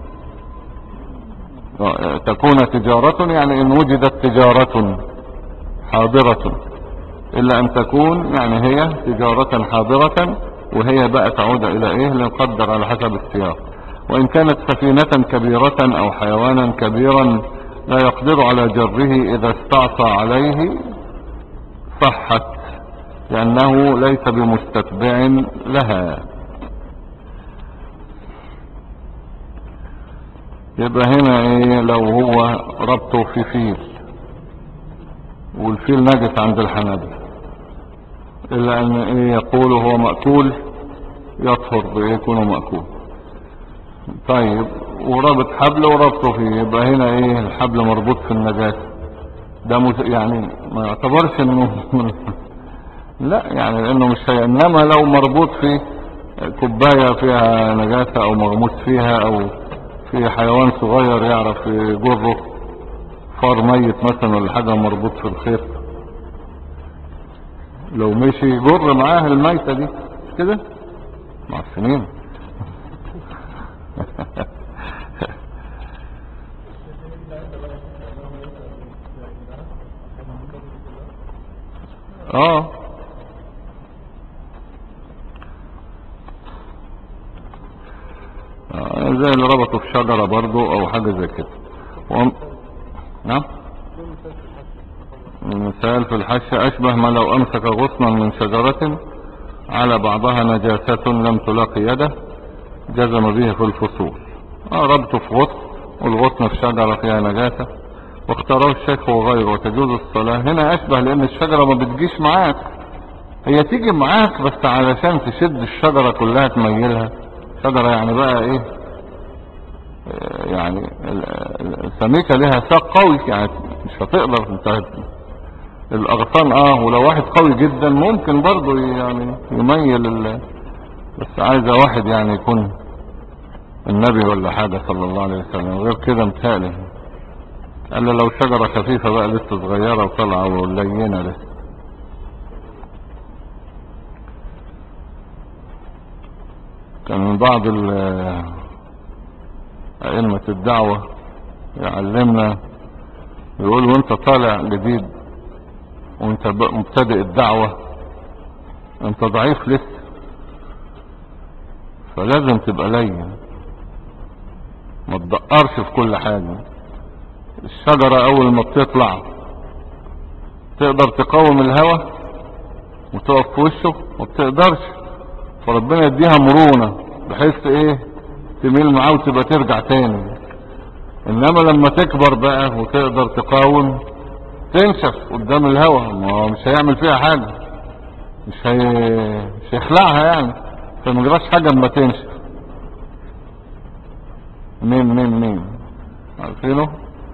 [SPEAKER 1] تكون تجارة يعني إن وجدت تجارة حاضرة. إلا أن تكون يعني هي تجارة حاضرة، وهي بقى تعود إلى إيه لنقدر على حسب السياق. وإن كانت سفينة كبيرة أو حيوانا كبيرا لا يقدر على جره إذا استعصى عليه صحت، لأنه ليس بمستتبع لها. يبقى هنا إيه؟ لو هو ربطه في فيل، والفيل نجس عند الحنابلة، إلا أن إيه يقولوا هو مأكول يطهر بيكون مأكول. طيب وربط حبل وربطه فيه، يبقى هنا ايه؟ الحبل مربوط في النجاسة، ده يعني ما يعتبرش انه لا يعني لانه مش هي. انما لو مربوط في كوباية فيها نجاسة او مغموس فيها، او في حيوان صغير يعرف يجره، فار ميت مثلا ولا حاجة مربوط في الخيط، لو مشي يجر معاه الميتة دي كده مع السنين. اه زي اللي ربطوا في شجرة برضو او حاجة زي كده. نعم. المثال في الحش اشبه ما لو امسك غصنا من شجرة على بعضها نجاسة لم تلاقي يده جزم به في الفصول. ربطه في غصن، والغصن في شجرة فيها نجاسة، واختاره الشيخ وغيره، وتجوز الصلاة. هنا اشبه لان الشجرة ما بتجيش معاك، هي تيجي معاك بس علشان تشد الشجرة كلها تميلها. شجرة يعني بقى ايه؟ يعني السميكة لها ساق قوي، يعني مش هتقدر انت الاغصان. ولو واحد قوي جدا ممكن برضو يعني يميل بس عايزة واحد يعني يكون النبي ولا حاجة صلى الله عليه وسلم، غير كده مثالي. قال له لو شجرة خفيفة بقى لسه صغيرة وطلعة ولينة لسه. كان من بعض أئمة الدعوة يعلمنا، يقول وانت طالع جديد وانت مبتدئ الدعوة انت ضعيف لسه، فلازم تبقى لين، ما تدقرش في كل حاجة. الشجرة اول ما بتطلع تقدر تقاوم الهواء وتقف في وشه، ما بتقدرش، فربنا يديها مرونة بحيث ايه تميل معاه وتبقى ترجع تاني. انما لما تكبر بقى وتقدر تقاوم تنشف قدام الهواء، ما هو مش هيعمل فيها حاجة، مش هيخلعها يعني، فما جراش حاجة اما تنشف. مين عارفينه؟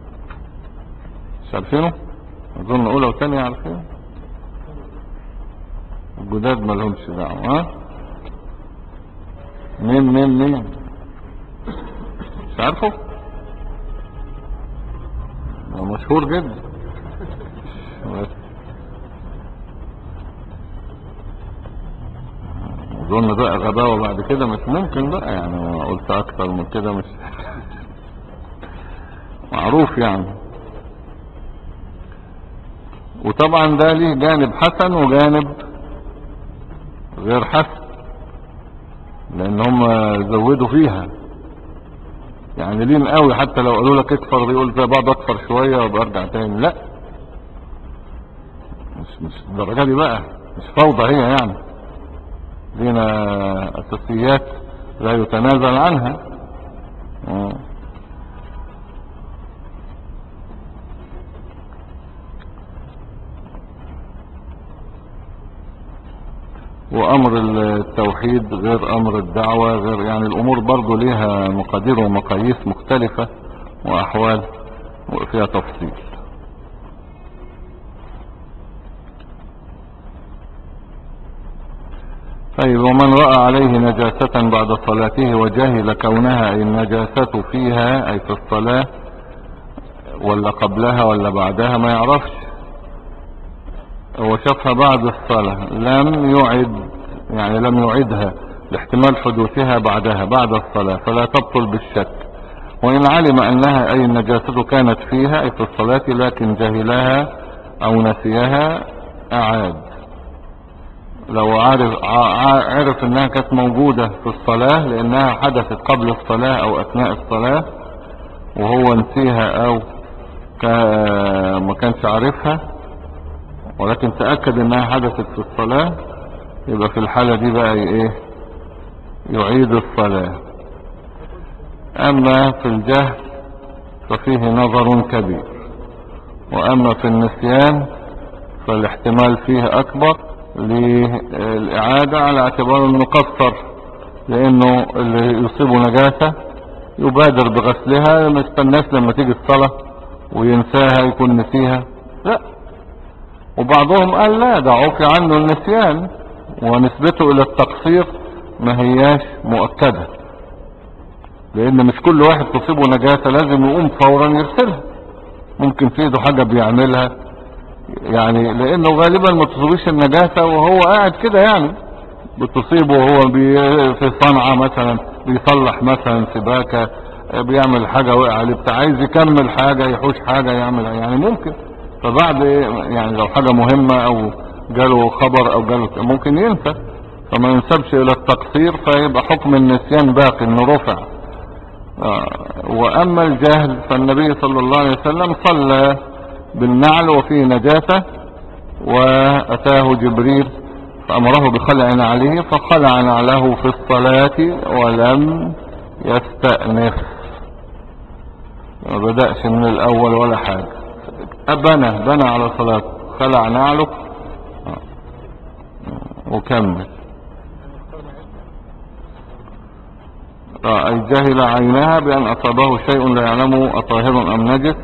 [SPEAKER 1] مش عارفينه؟ اظن اولى وثانية عارفينه، الجداد ما لهمش دعوة. مين مش عارفه؟ هو مشهور جدا. اظن بقى غباوة بعد كده مش ممكن بقى، يعني قلت اكتر من كده مش معروف يعني. وطبعا ده ليه جانب حسن وجانب غير حسن، لان هم زودوا فيها يعني لين قوي، حتى لو قالوا لك اكفر بيقول زي بعض اكفر شوية وابقى ارجع تاني. لا مش الدرجة دي بقى، مش فوضى هي يعني، لينا اساسيات لا يتنازل عنها. وامر التوحيد غير امر الدعوة، غير يعني الامور برضو ليها مقادير ومقاييس مختلفة واحوال وفيها تفصيل. طيب، ومن رأى عليه نجاسة بعد صلاته وجهل كونها أي النجاسة فيها أي في الصلاة ولا قبلها ولا بعدها ما يعرفش، هو شافها بعد الصلاة لم يعد، يعني لم يعدها لاحتمال حدوثها بعدها بعد الصلاة فلا تبطل بالشك. وإن علم أنها أي النجاسة كانت فيها أي في الصلاة لكن جهلها أو نسيها أعاد. لو عرف أنها كانت موجودة في الصلاة لأنها حدثت قبل الصلاة أو أثناء الصلاة وهو نسيها أو ما كانش عارفها ولكن تأكد أنها حدثت في الصلاة، يبقى في الحالة دي بقى إيه؟ يعيد الصلاة. أما في الجهل ففيه نظر كبير، وأما في النسيان فالاحتمال فيه أكبر للإعادة على اعتبار أنه قصر، لأنه اللي يصيبه نجاسة يبادر بغسلها ما يستناش لما تيجي الصلاة وينساها يكون نسيها، لا. وبعضهم قال لا، ده عفي عنه النسيان ونسبته إلى التقصير ما هياش مؤكدة، لأن مش كل واحد تصيبه نجاسة لازم يقوم فورا يغسلها، ممكن في ايده حاجة بيعملها، يعني لأنه غالبا ما تصيبش النجاسة وهو قاعد كده، يعني بتصيبه وهو في صنعة مثلا بيصلح مثلا سباكة، بيعمل حاجة وقع عليه بتاع عايز يكمل حاجة يحوش حاجة يعمل، يعني ممكن فبعد يعني لو حاجة مهمة او جاله خبر او جاله ممكن ينسى، فما ينسبش الى التقصير فيبقى حكم النسيان باقي انه رفع. واما الجهل فالنبي صلى الله عليه وسلم صلى بالنعل وفيه نجاسة واتاه جبريل فامره بخلع نعله فخلع نعله في الصلاة ولم يستأنف، ما بدأش من الاول ولا حاجة، بنى على صلاته خلع نعله وكمل. أي جهل عينها بأن أصابه شيء لا يعلمه أطاهر أم نجس،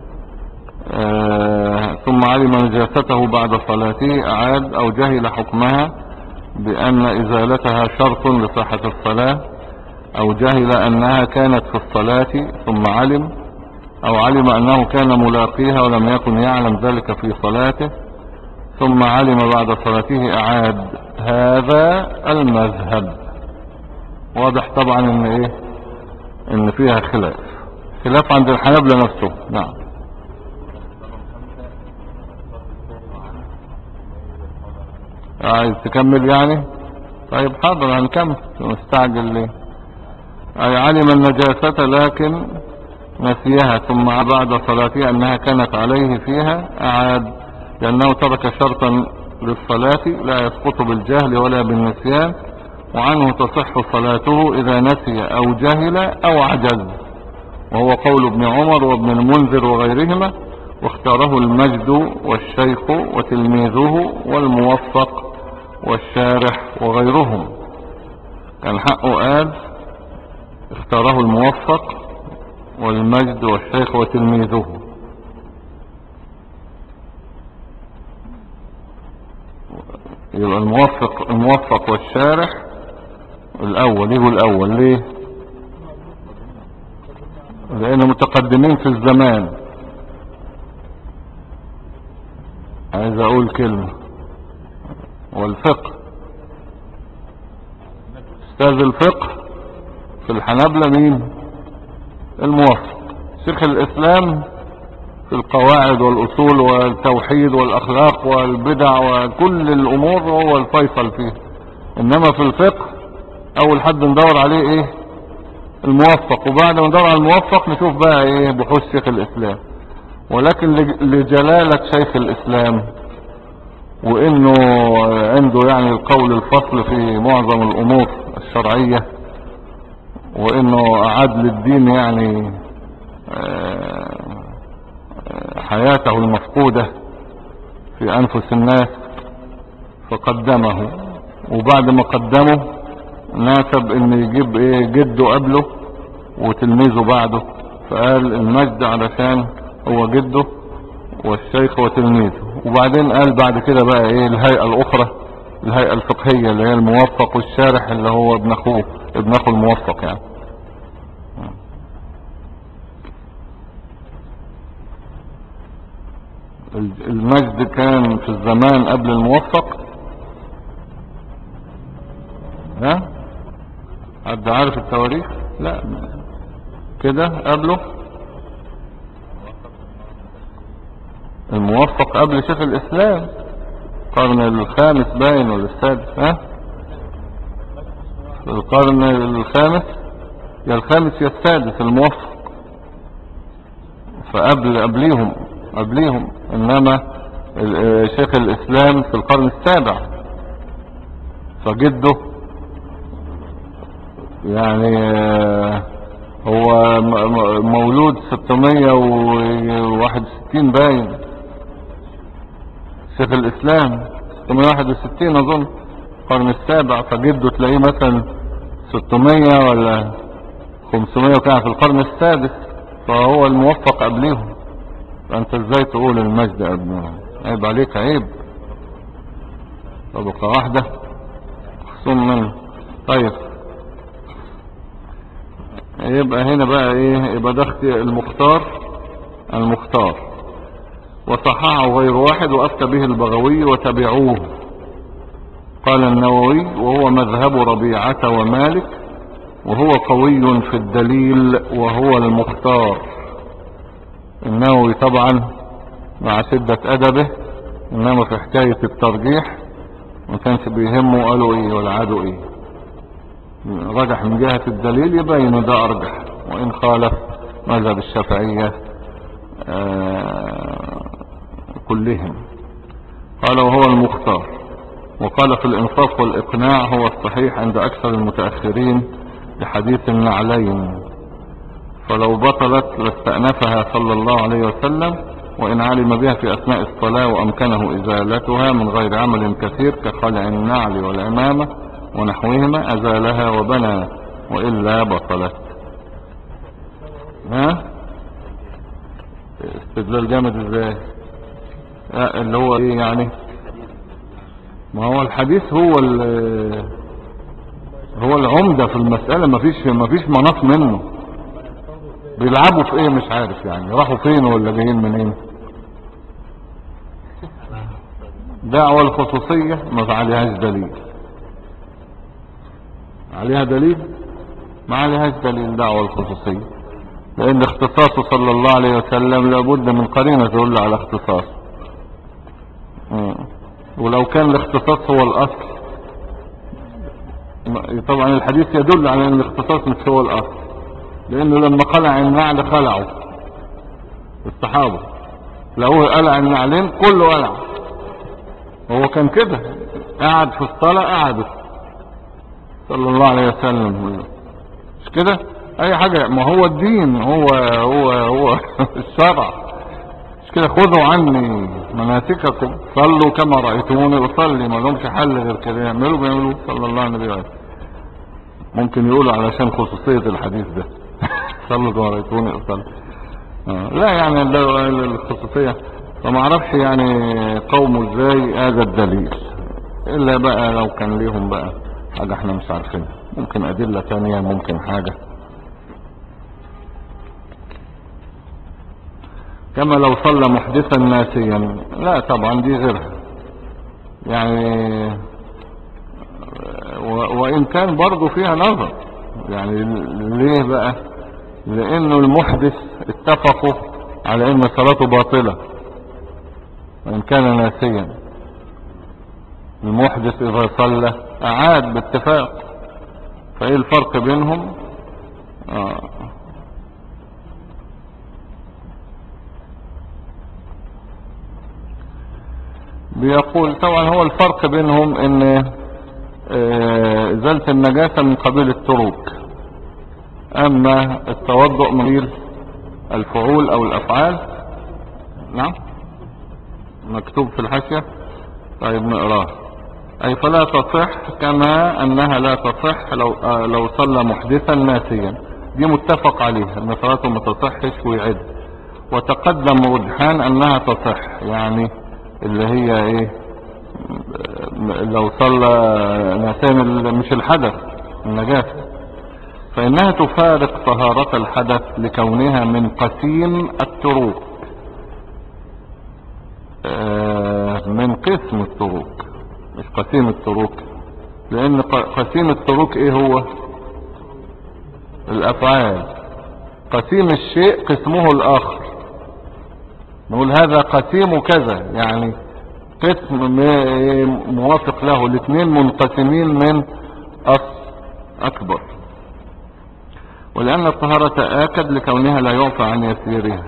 [SPEAKER 1] ثم علم نجاسته بعد صلاته أعاد، أو جهل حكمها بأن إزالتها شرط لصحة الصلاة، أو جهل أنها كانت في الصلاة ثم علم، أو علم أنه كان ملاقيها ولم يكن يعلم ذلك في صلاته ثم علم بعد صلاته أعاد. هذا المذهب. واضح طبعا ان ايه، ان فيها خلاف عند الحنابلة نفسه. نعم. عايز تكمل يعني؟ طيب حاضر هنكمل، مستعجل ليه؟ اي علم النجاسة لكن نسيها ثم بعد صلاته انها كانت عليه فيها اعاد، لانه ترك شرطا للصلاة لا يسقط بالجهل ولا بالنسيان، وعنه تصح صلاته اذا نسي او جهل او عجز، وهو قول ابن عمر وابن المنذر وغيرهما، واختاره المجد والشيخ وتلميذه والموفق والشارح وغيرهم. كان حقه قال اختاره الموفق والمجد والشيخ وتلميذه. يبقى الموفق والشارح الاول، يجوا الاول ليه؟ لان متقدمين في الزمان. عايز اقول كلمة، والفقه استاذ الفقه في الحنابلة مين؟ الموفق. شيخ الاسلام في القواعد والاصول والتوحيد والاخلاق والبدع وكل الامور هو الفيصل فيه، انما في الفقه اول حد ندور عليه ايه؟ الموفق، وبعد ما ندور على الموفق نشوف بقى ايه بحوث شيخ الاسلام. ولكن لجلالة شيخ الاسلام وانه عنده يعني القول الفصل في معظم الامور الشرعية وانه اعاد للدين يعني حياته المفقودة في انفس الناس، فقدمه. وبعد ما قدمه ناسب ان يجيب ايه جده قبله وتلميذه بعده، فقال المجد علشان هو جده والشيخ وتلميذه. وبعدين قال بعد كده بقى ايه الهيئة الاخرى، الهيئة الفقهية اللي هي الموفق والشارح اللي هو ابن اخوه الموفق يعني. المجد كان في الزمان قبل الموفق. ها حد عارف التواريخ؟ لا كده قبله. الموفق قبل شيخ الاسلام، القرن الخامس باين ولا السادس؟ ها القرن الخامس، يا الخامس يا السادس الموفق، قبليهم. انما شيخ الاسلام في القرن السابع، فجده يعني هو مولود 661 باين شيخ الاسلام، 661 اظن القرن السابع، فجده تلاقيه مثلا 600 ولا 500 وكان في القرن السادس، فهو الموفق قبليهم. فانت ازاي تقول المجد قبلهم؟ عيب عليك، عيب. طبقة واحدة خصوم منه. طيب يبقى هنا بقى ايه؟ يبقى ده المختار وصححه غير واحد وافتى به البغوي وتبعوه. قال النووي وهو مذهب ربيعة ومالك، وهو قوي في الدليل وهو المختار. النووي طبعا مع شدة ادبه، انما في حكاية الترجيح ما كانش بيهمه قالوا ايه ولا عادوا ايه، رجح من جهة الدليل يبين ده ارجح، وان خالف مذهب الشافعية كلهم. قال وهو المختار. وقال في الانصاف والاقناع هو الصحيح عند اكثر المتأخرين لحديث النعلين، فلو بطلت لاستأنفها صلى الله عليه وسلم، وإن علم بها في أثناء الصلاة وأمكنه إزالتها من غير عمل كثير كخلع النعل والعمامة ونحوهما أزالها وبنى، وإلا بطلت. ها استدلال جامد ازاي؟ اللي هو ايه يعني؟ ما هو الحديث هو العمدة في المسألة، مفيش مناص منه. بيلعبوا في ايه مش عارف يعني، راحوا فين ولا جايين منين؟ دعوة الخصوصية ما عليهاش دليل. عليها دليل؟ ما عليهاش دليل دعوة الخصوصية، لان اختصاصه صلى الله عليه وسلم لابد من قرينة تدل على اختصاصه. ولو كان الاختصاص هو الاصل، طبعا الحديث يدل على ان الاختصاص مش هو الاصل، لانه لما قلع النعل خلعوا الصحابة، لقوه قلع النعلين كله قلع. هو كان كده قعد في الصلاة، قعدت صلى الله عليه وسلم، مش كده اي حاجة. ما هو الدين هو الشرع، مش كده؟ خذوا عني مناسككم صلوا كما رأيتموني اصلي. ما لهمش حل غير كده، بيعملوا صلى الله عليه وسلم. ممكن يقولوا علشان خصوصية الحديث ده صلوا كما رأيتموني اصلي. لا يعني الخصوصية، فما اعرفش يعني قوموا ازاي هذا الدليل، الا بقى لو كان ليهم بقى حاجة احنا مش عارفينها، ممكن ادلة تانية، ممكن حاجة. كما لو صلى محدثا ناسيا، لا طبعا دي غيرها يعني. وان كان برضو فيها نظر يعني. ليه بقى؟ لانه المحدث اتفقوا على ان صلاته باطلة وان كان ناسيا. المحدث اذا صلى اعاد باتفاق، فايه الفرق بينهم؟ بيقول طبعا هو الفرق بينهم ان ازالة النجاسة من قبيل التروك، اما التوضؤ من الفعول او الافعال. نعم مكتوب في الحاشية. طيب نقراه. اي فلا تصح كما انها لا تصح لو صلى محدثا ناسيا. دي متفق عليها ان صلاته ما تصحش ويعد. وتقدم رجحان انها تصح، يعني اللي هي ايه، لو صلى ناسيا مش الحدث النجاسة، فانها تفارق طهارة الحدث لكونها من قسيم التروك، من قسم التروك مش قسيم التروك، لان قسيم التروك ايه هو؟ الافعال. قسيم الشيء قسمه الاخر، نقول هذا قسيم كذا، يعني قسم موافق له، الاثنين منقسمين من اصل اكبر. ولان الطهارة اكد لكونها لا يعفى عن يسيرها.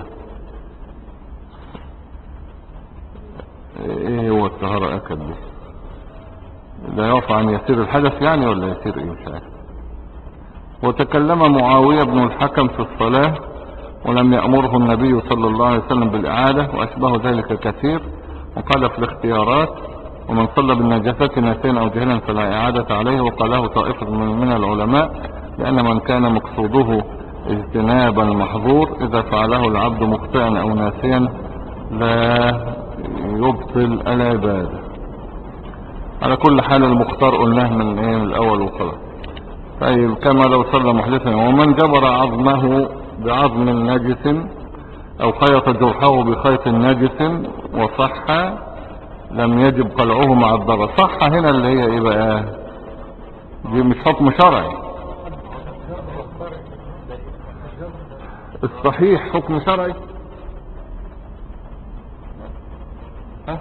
[SPEAKER 1] ايه هو الطهارة اكد دي؟ لا يعفى عن يسير الحدث يعني، ولا يسير ايه مش عارف. وتكلم معاوية بن الحكم في الصلاة ولم يأمره النبي صلى الله عليه وسلم بالإعادة، وأشبه ذلك كثير. وقال في الاختيارات: ومن صلى بالنجاسة ناسيا أو جهلا فلا إعادة عليه. وقاله طائفة من العلماء لأن من كان مقصوده اجتناب المحظور إذا فعله العبد مخطئا أو ناسيا لا يبطل العبادة. على كل حال المختار قلناه من الأول وخلاص. طيب كما لو صلى محدثا. ومن جبر عظمه بعظم نجس او خيط جرحه بخيط نجس وصح لم يجب قلعه مع الضرر. صح هنا اللي هي ايه بقى؟ دي مش حكم شرعي. الصحيح حكم شرعي. ها؟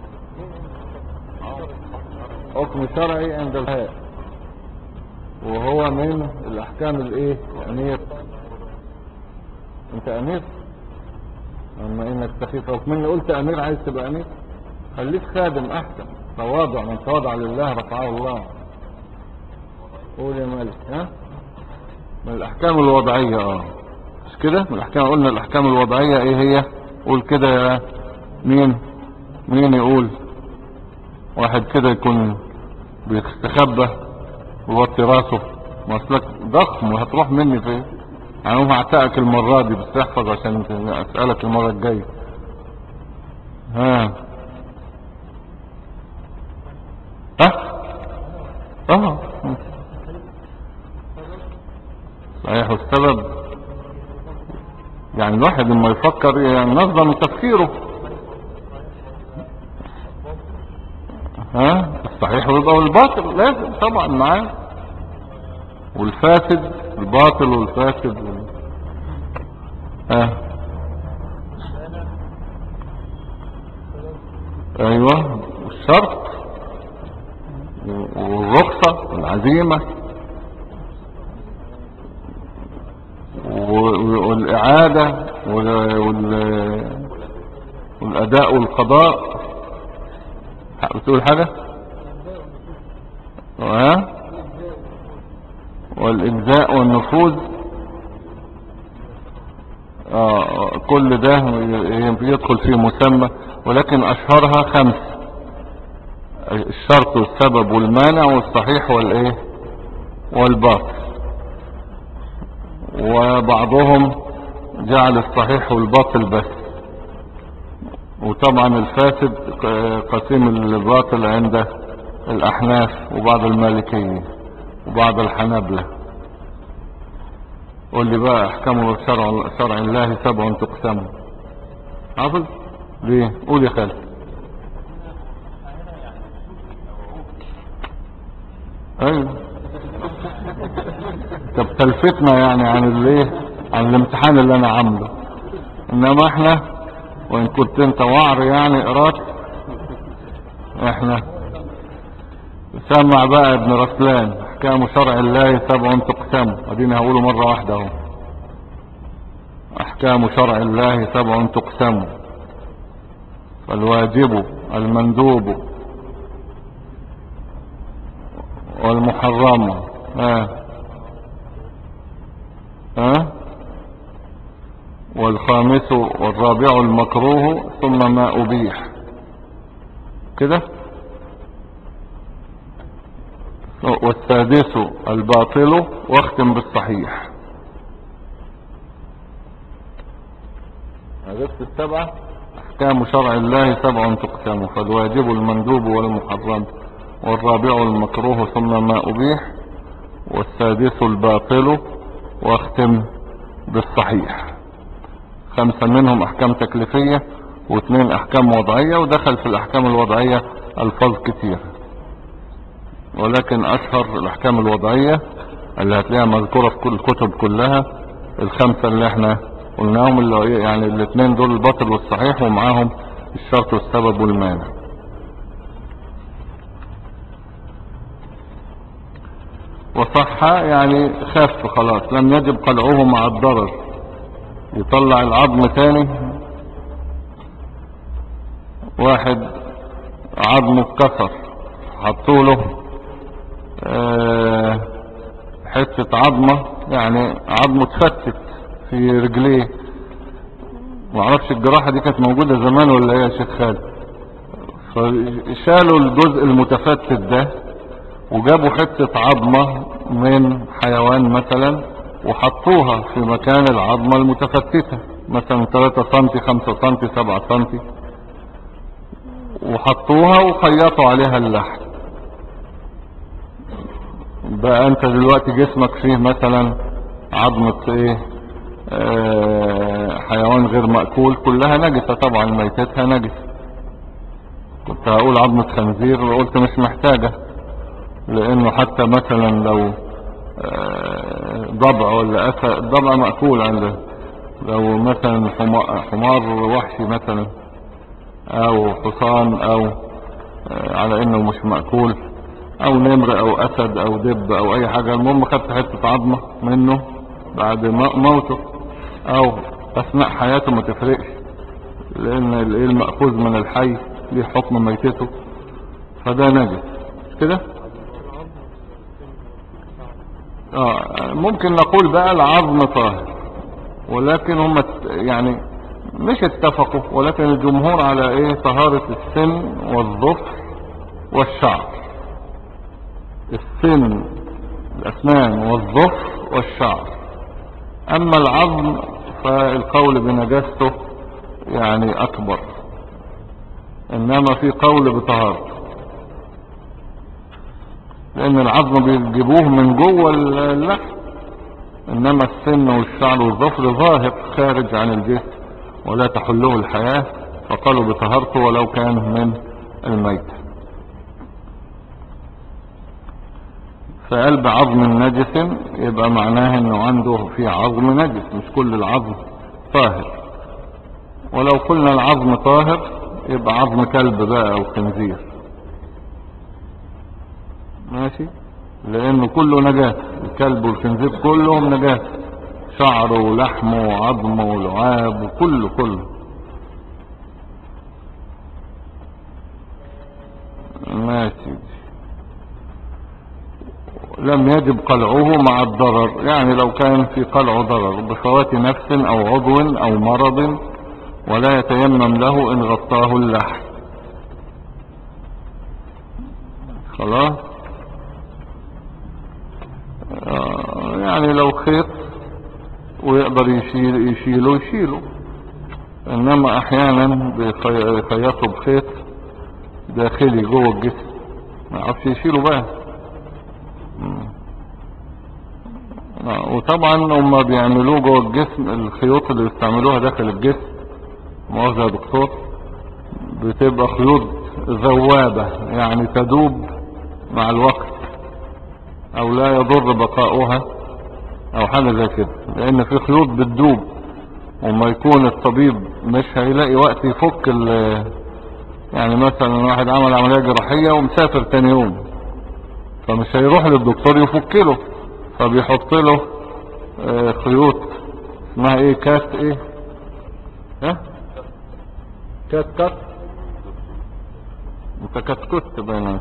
[SPEAKER 1] حكم شرعي عند الهاء، وهو من الاحكام الايه؟ امير. انت امير، اما انك سخيف. من قلت امير عايز تبقى امير، خليك خادم احسن. تواضع، من تواضع لله رفعه الله. قول يا مالك. ها؟ من الاحكام الوضعية. مش كده؟ من الاحكام، قلنا الاحكام الوضعية ايه هي؟ قول كده يا مين يقول؟ واحد كده يكون بيستخبى ويوطي راسه، مسلك ضخم وهتروح مني فين؟ انا هعتقك المرة دي، بس احفظ عشان اسألك المرة الجاية. ها اه صحيح. السبب يعني الواحد لما يفكر ينظم تفكيره. الصحيح والباطل لازم طبعا معاه، والفاسد الباطل والفاسد ايوه، والشرط والرخصة والعزيمة والإعادة والأداء والقضاء. بتقول حاجة؟ والإجزاء والنفوذ. كل ده يدخل في مسمى، ولكن أشهرها 5: الشرط والسبب والمانع والصحيح والايه والباطل. وبعضهم جعل الصحيح والباطل بس. وطبعا الفاسد قسيم الباطل عند الأحناف وبعض المالكية وبعض الحنابلة. قول لي بقى: احكام شرع الله 7 تقسم. حافظ ليه؟ قول يا خالد. ايوه، طب تلفتنا يعني عن عن الامتحان اللي انا عامله. انما احنا وان كنت انت وعر يعني قرات، احنا سمع بقى ابن رسلان: احكام شرع الله 7 تقسم. ادينا هقوله مرة واحدة اهو: احكام شرع الله 7 تقسم: الواجب المندوب والمحرم ها؟ والخامس والرابع المكروه ثم ما أبيح كده. والسادس الباطل واختم بالصحيح. عرفت السبعة؟ احكام شرع الله 7 تقسم، فالواجب المندوب والمحرم، والرابع المكروه ثم ما أبيح، والسادس الباطل، واختم بالصحيح. 5 منهم احكام تكليفية و2 احكام وضعية، ودخل في الاحكام الوضعية الفاظ كتير، ولكن اشهر الاحكام الوضعية اللي هتلاقيها مذكورة في كل الكتب كلها ال5 اللي احنا قلناهم، اللي يعني ال2 دول الباطل والصحيح، ومعاهم الشرط والسبب والمانع. وصح يعني خف خلاص، لم يجب قلعه مع الضرر. يطلع العظم تاني، واحد عظمه اتكسر، حطوله حتة عظمة، يعني عظمه اتفتت في رجليه. معرفش الجراحة دي كانت موجودة زمان ولا ايه يا شيخ خالد. فشالوا الجزء المتفتت ده، وجابوا حتة عظمة من حيوان مثلا، وحطوها في مكان العظمة المتفتتة، مثلا 3 سنتي 5 سنتي 7 سنتي، وحطوها وخيطوا عليها اللحم. بقى انت دلوقتي جسمك فيه مثلا عظمة ايه، حيوان غير مأكول، كلها نجسة طبعا، ميتتها نجسة. كنت هقول عظمة خنزير وقلت مش محتاجة، لانه حتى مثلا لو ضبع ولا اسد، الضبع مأكول عنده، لو مثلا حمار وحشي مثلا، او حصان، او على انه مش مأكول، او نمر او اسد او دب او اي حاجة، المهم خدت حتة عظمة منه بعد موته او اثناء حياته ما تفرقش، لان المأخوذ من الحي ليه حكم ميتته، فده نجس مش كده. ممكن نقول بقى العظم طاهر، ولكن هم يعني مش اتفقوا، ولكن الجمهور على ايه، طهارة السن والظفر والشعر. السن الاسنان والظفر والشعر. اما العظم فالقول بنجاسته يعني اكبر، انما في قول بطهارته، لان العظم بيجيبوه من جوه اللحم، انما السن والشعر والظفر ظاهر خارج عن الجسم ولا تحله الحياة، فقالوا بطهارته ولو كان من الميت. فقلب عظم نجس يبقى معناه انه عنده في عظم نجس، مش كل العظم طاهر. ولو قلنا العظم طاهر يبقى عظم كلب بقى او خنزير، ماشي، لانه كله نجاس، الكلب والخنزير كلهم نجاس، شعره ولحمه وعظمه ولعاب وكله ماشي. لم يجب قلعه مع الضرر، يعني لو كان في قلعه ضرر بفوات نفس او عضو او مرض، ولا يتيمم له ان غطاه اللحم. خلاص. يعني لو خيط ويقدر يشيله، انما احيانا بيخيطوا بخيط داخلي جوه الجسم، ما يعرفش يشيله بقى. وطبعا هم بيعملوه جوه الجسم، الخيوط اللي بيستعملوها داخل الجسم، مؤاخذة يا دكتور، بتبقى خيوط ذوابة، يعني تدوب مع الوقت، او لا يضر بقاؤها او حاجة زي كده، لان في خيوط بتدوب، وما يكون الطبيب مش هيلاقي وقت يفك يعني مثلا واحد عمل عملية جراحية ومسافر تاني يوم، فمش هيروح للدكتور يفك له، فبيحط له خيوط اسمها ايه، كات ايه، ها، كات انت كتكت بينا،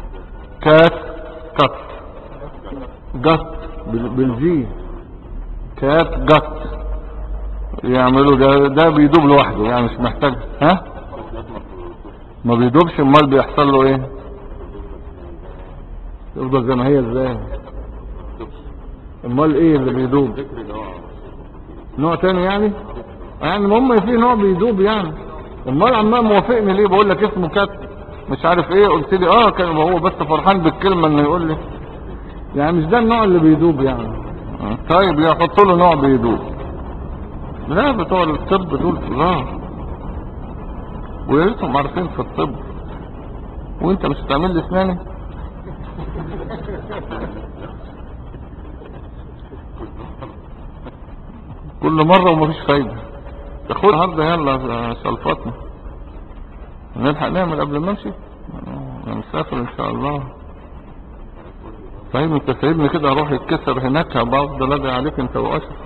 [SPEAKER 1] كات بالجي، كات جت يعملوا ده بيدوب لوحده يعني مش محتاج. ها ما بيدوبش، امال بيحصل له ايه؟ يفضل زي ما هي ازاي؟ امال ايه اللي بيدوب؟ نوع تاني يعني؟ يعني المهم في نوع بيدوب يعني. امال عمال موافقني ليه؟ بقول لك اسمه كات مش عارف ايه، قلت لي كان هو بس فرحان بالكلمه انه يقول لي يعني مش ده النوع اللي بيدوب يعني. طيب يحطوا له نوع بيدوب. لا بتوع الطب دول لا، ويا ريتهم عارفين في الطب. وانت مش هتعمل لي اسناني؟ كل مره ومفيش فايده. تاخد النهارده يلا شلفطنا نلحق نعمل قبل ما امشي. نسافر ان شاء الله. طيب انت سايبني كده اروح يتكسر هناك هبقى افضل ادعي عليك انت واشرف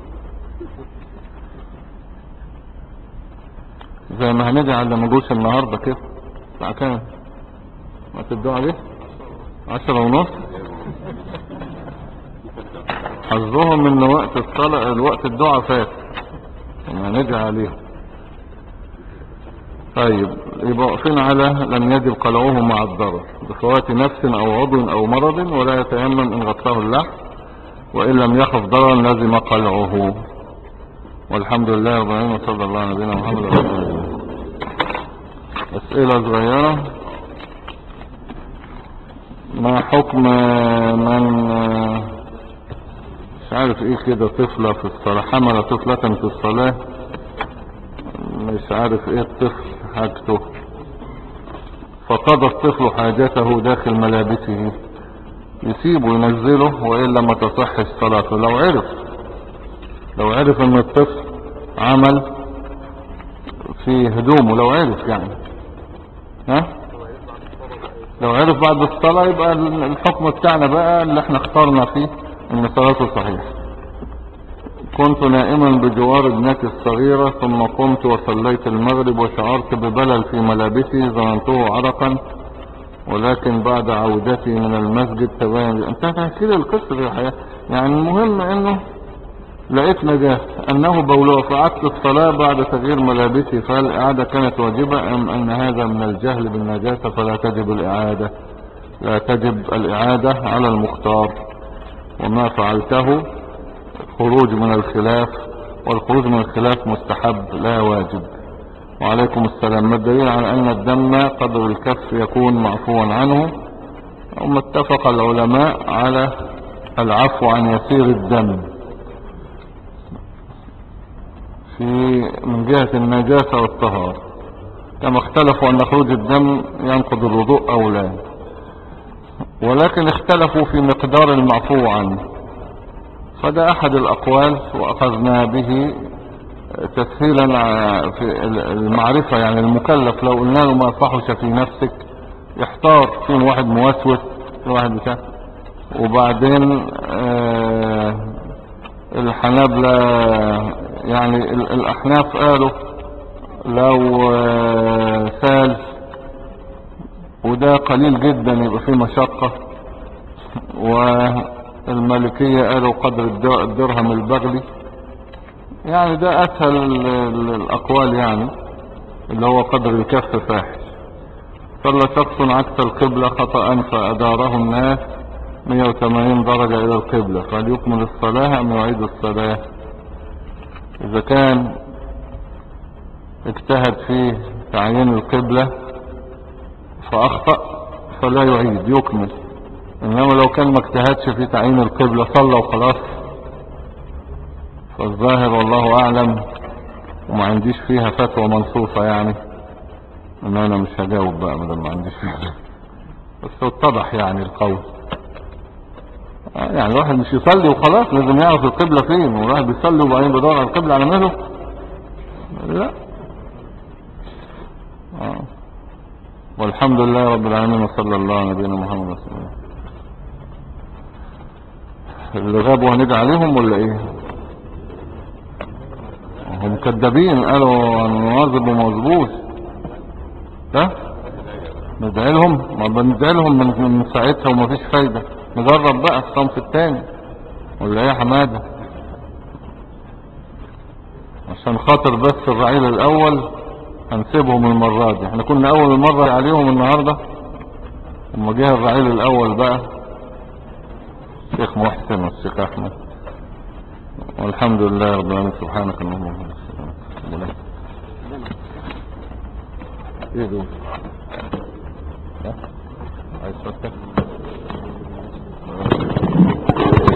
[SPEAKER 1] زي ما هندعي على ما جوش النهارده كده. الساعه كام؟ ما تدعوا عليه 10:30. حظهم ان وقت الصلاه الوقت الدعاء فات هندعي عليه. طيب يبقى واقفين على لم يجب قلعه مع الضرر بفوات نفس او عضو او مرض، ولا يتيمم ان غطاه اللحم، وان لم يخف ضررا لازم قلعه. والحمد لله رب العالمين، وصلى الله على نبينا محمد وعلى اله وصحبه. اسئله صغيره. ما حكم من مش عارف ايه كده طفله في الصلاه، حمل طفله في الصلاه مش عارف ايه الطفل حاجته، فقضى الطفل حاجته داخل ملابسه، يسيبه ينزله والا ما تصحش صلاته. لو عرف ان الطفل عمل في هدومه، لو عرف يعني لو عرف بعد الصلاة يبقى الحكم بتاعنا بقى اللي احنا اخترنا فيه ان صلاته صحيحة. كنت نائما بجوار ابنتي الصغيرة ثم قمت وصليت المغرب وشعرت ببلل في ملابسي ظننته عرقا، ولكن بعد عودتي من المسجد تبين. انت هتحكي لي القصة في الحياة يعني. المهم انه لقيت نجاة انه بولوه فعدت الصلاة بعد تغيير ملابسي، فهل الاعادة كانت واجبة ام ان هذا من الجهل بالنجاسة فلا تجب الاعادة؟ لا تجب الاعادة على المختار، وما فعلته خروج من الخلاف، والخروج من الخلاف مستحب لا واجب. وعليكم السلام. ما الدليل على ان الدم قدر الكف يكون معفوا عنه؟ ثم اتفق العلماء على العفو عن يسير الدم في من جهة النجاسة والطهارة، كما اختلفوا ان خروج الدم ينقض الوضوء او لا، ولكن اختلفوا في مقدار المعفو عنه. فده احد الاقوال واخذنا به تسهيلا في المعرفة. يعني المكلف لو قلنا له ما فحش في نفسك يحتار، في واحد موسوس في واحد بتاع. وبعدين الحنابلة يعني الاحناف قالوا لو سال وده قليل جدا يبقى فيه مشقة، والمالكية قالوا قدر الدرهم البغلي. يعني ده اسهل الاقوال يعني اللي هو قدر الكف فاحش. صلى شخص عكس القبلة خطأ فأداره الناس 180 درجة الى القبلة، فهل يكمل الصلاة ام يعيد الصلاة؟ اذا كان اجتهد في تعيين القبلة فاخطأ فلا يعيد، يكمل. انما لو كان ما اجتهدش في تعيين القبلة صلى وخلاص، فالظاهر والله اعلم وما عنديش فيها فتوى منصوصة يعني ان انا مش هجاوب بقى مدام ما عنديش فيها، بس اتضح يعني القول. يعني الواحد مش يصلي وخلاص، لازم يعرف القبلة فين، والواحد بيصلي وبعدين بيدور على القبلة على ماله. لا والحمد لله رب العالمين، وصلى الله على نبينا محمد رسول الله. اللي غابوا هندعي عليهم ولا ايه؟ هم كدابين قالوا نواظب ومواظبوش. ده ندعي لهم، ما بندعي لهم من ساعتها ومفيش فايدة. نجرب بقى الصنف التاني ولا ايه يا حمادة؟ عشان خاطر بس الرعيل الاول هنسيبهم المرة دي. احنا كنا اول مرة عليهم النهاردة، لما جه الرعيل الاول بقى الشيخ محسن والشيخ احمد، والحمد لله رب العالمين. سبحانك اللهم وبحمدك. ايه دول؟ ها؟ عايز فتح؟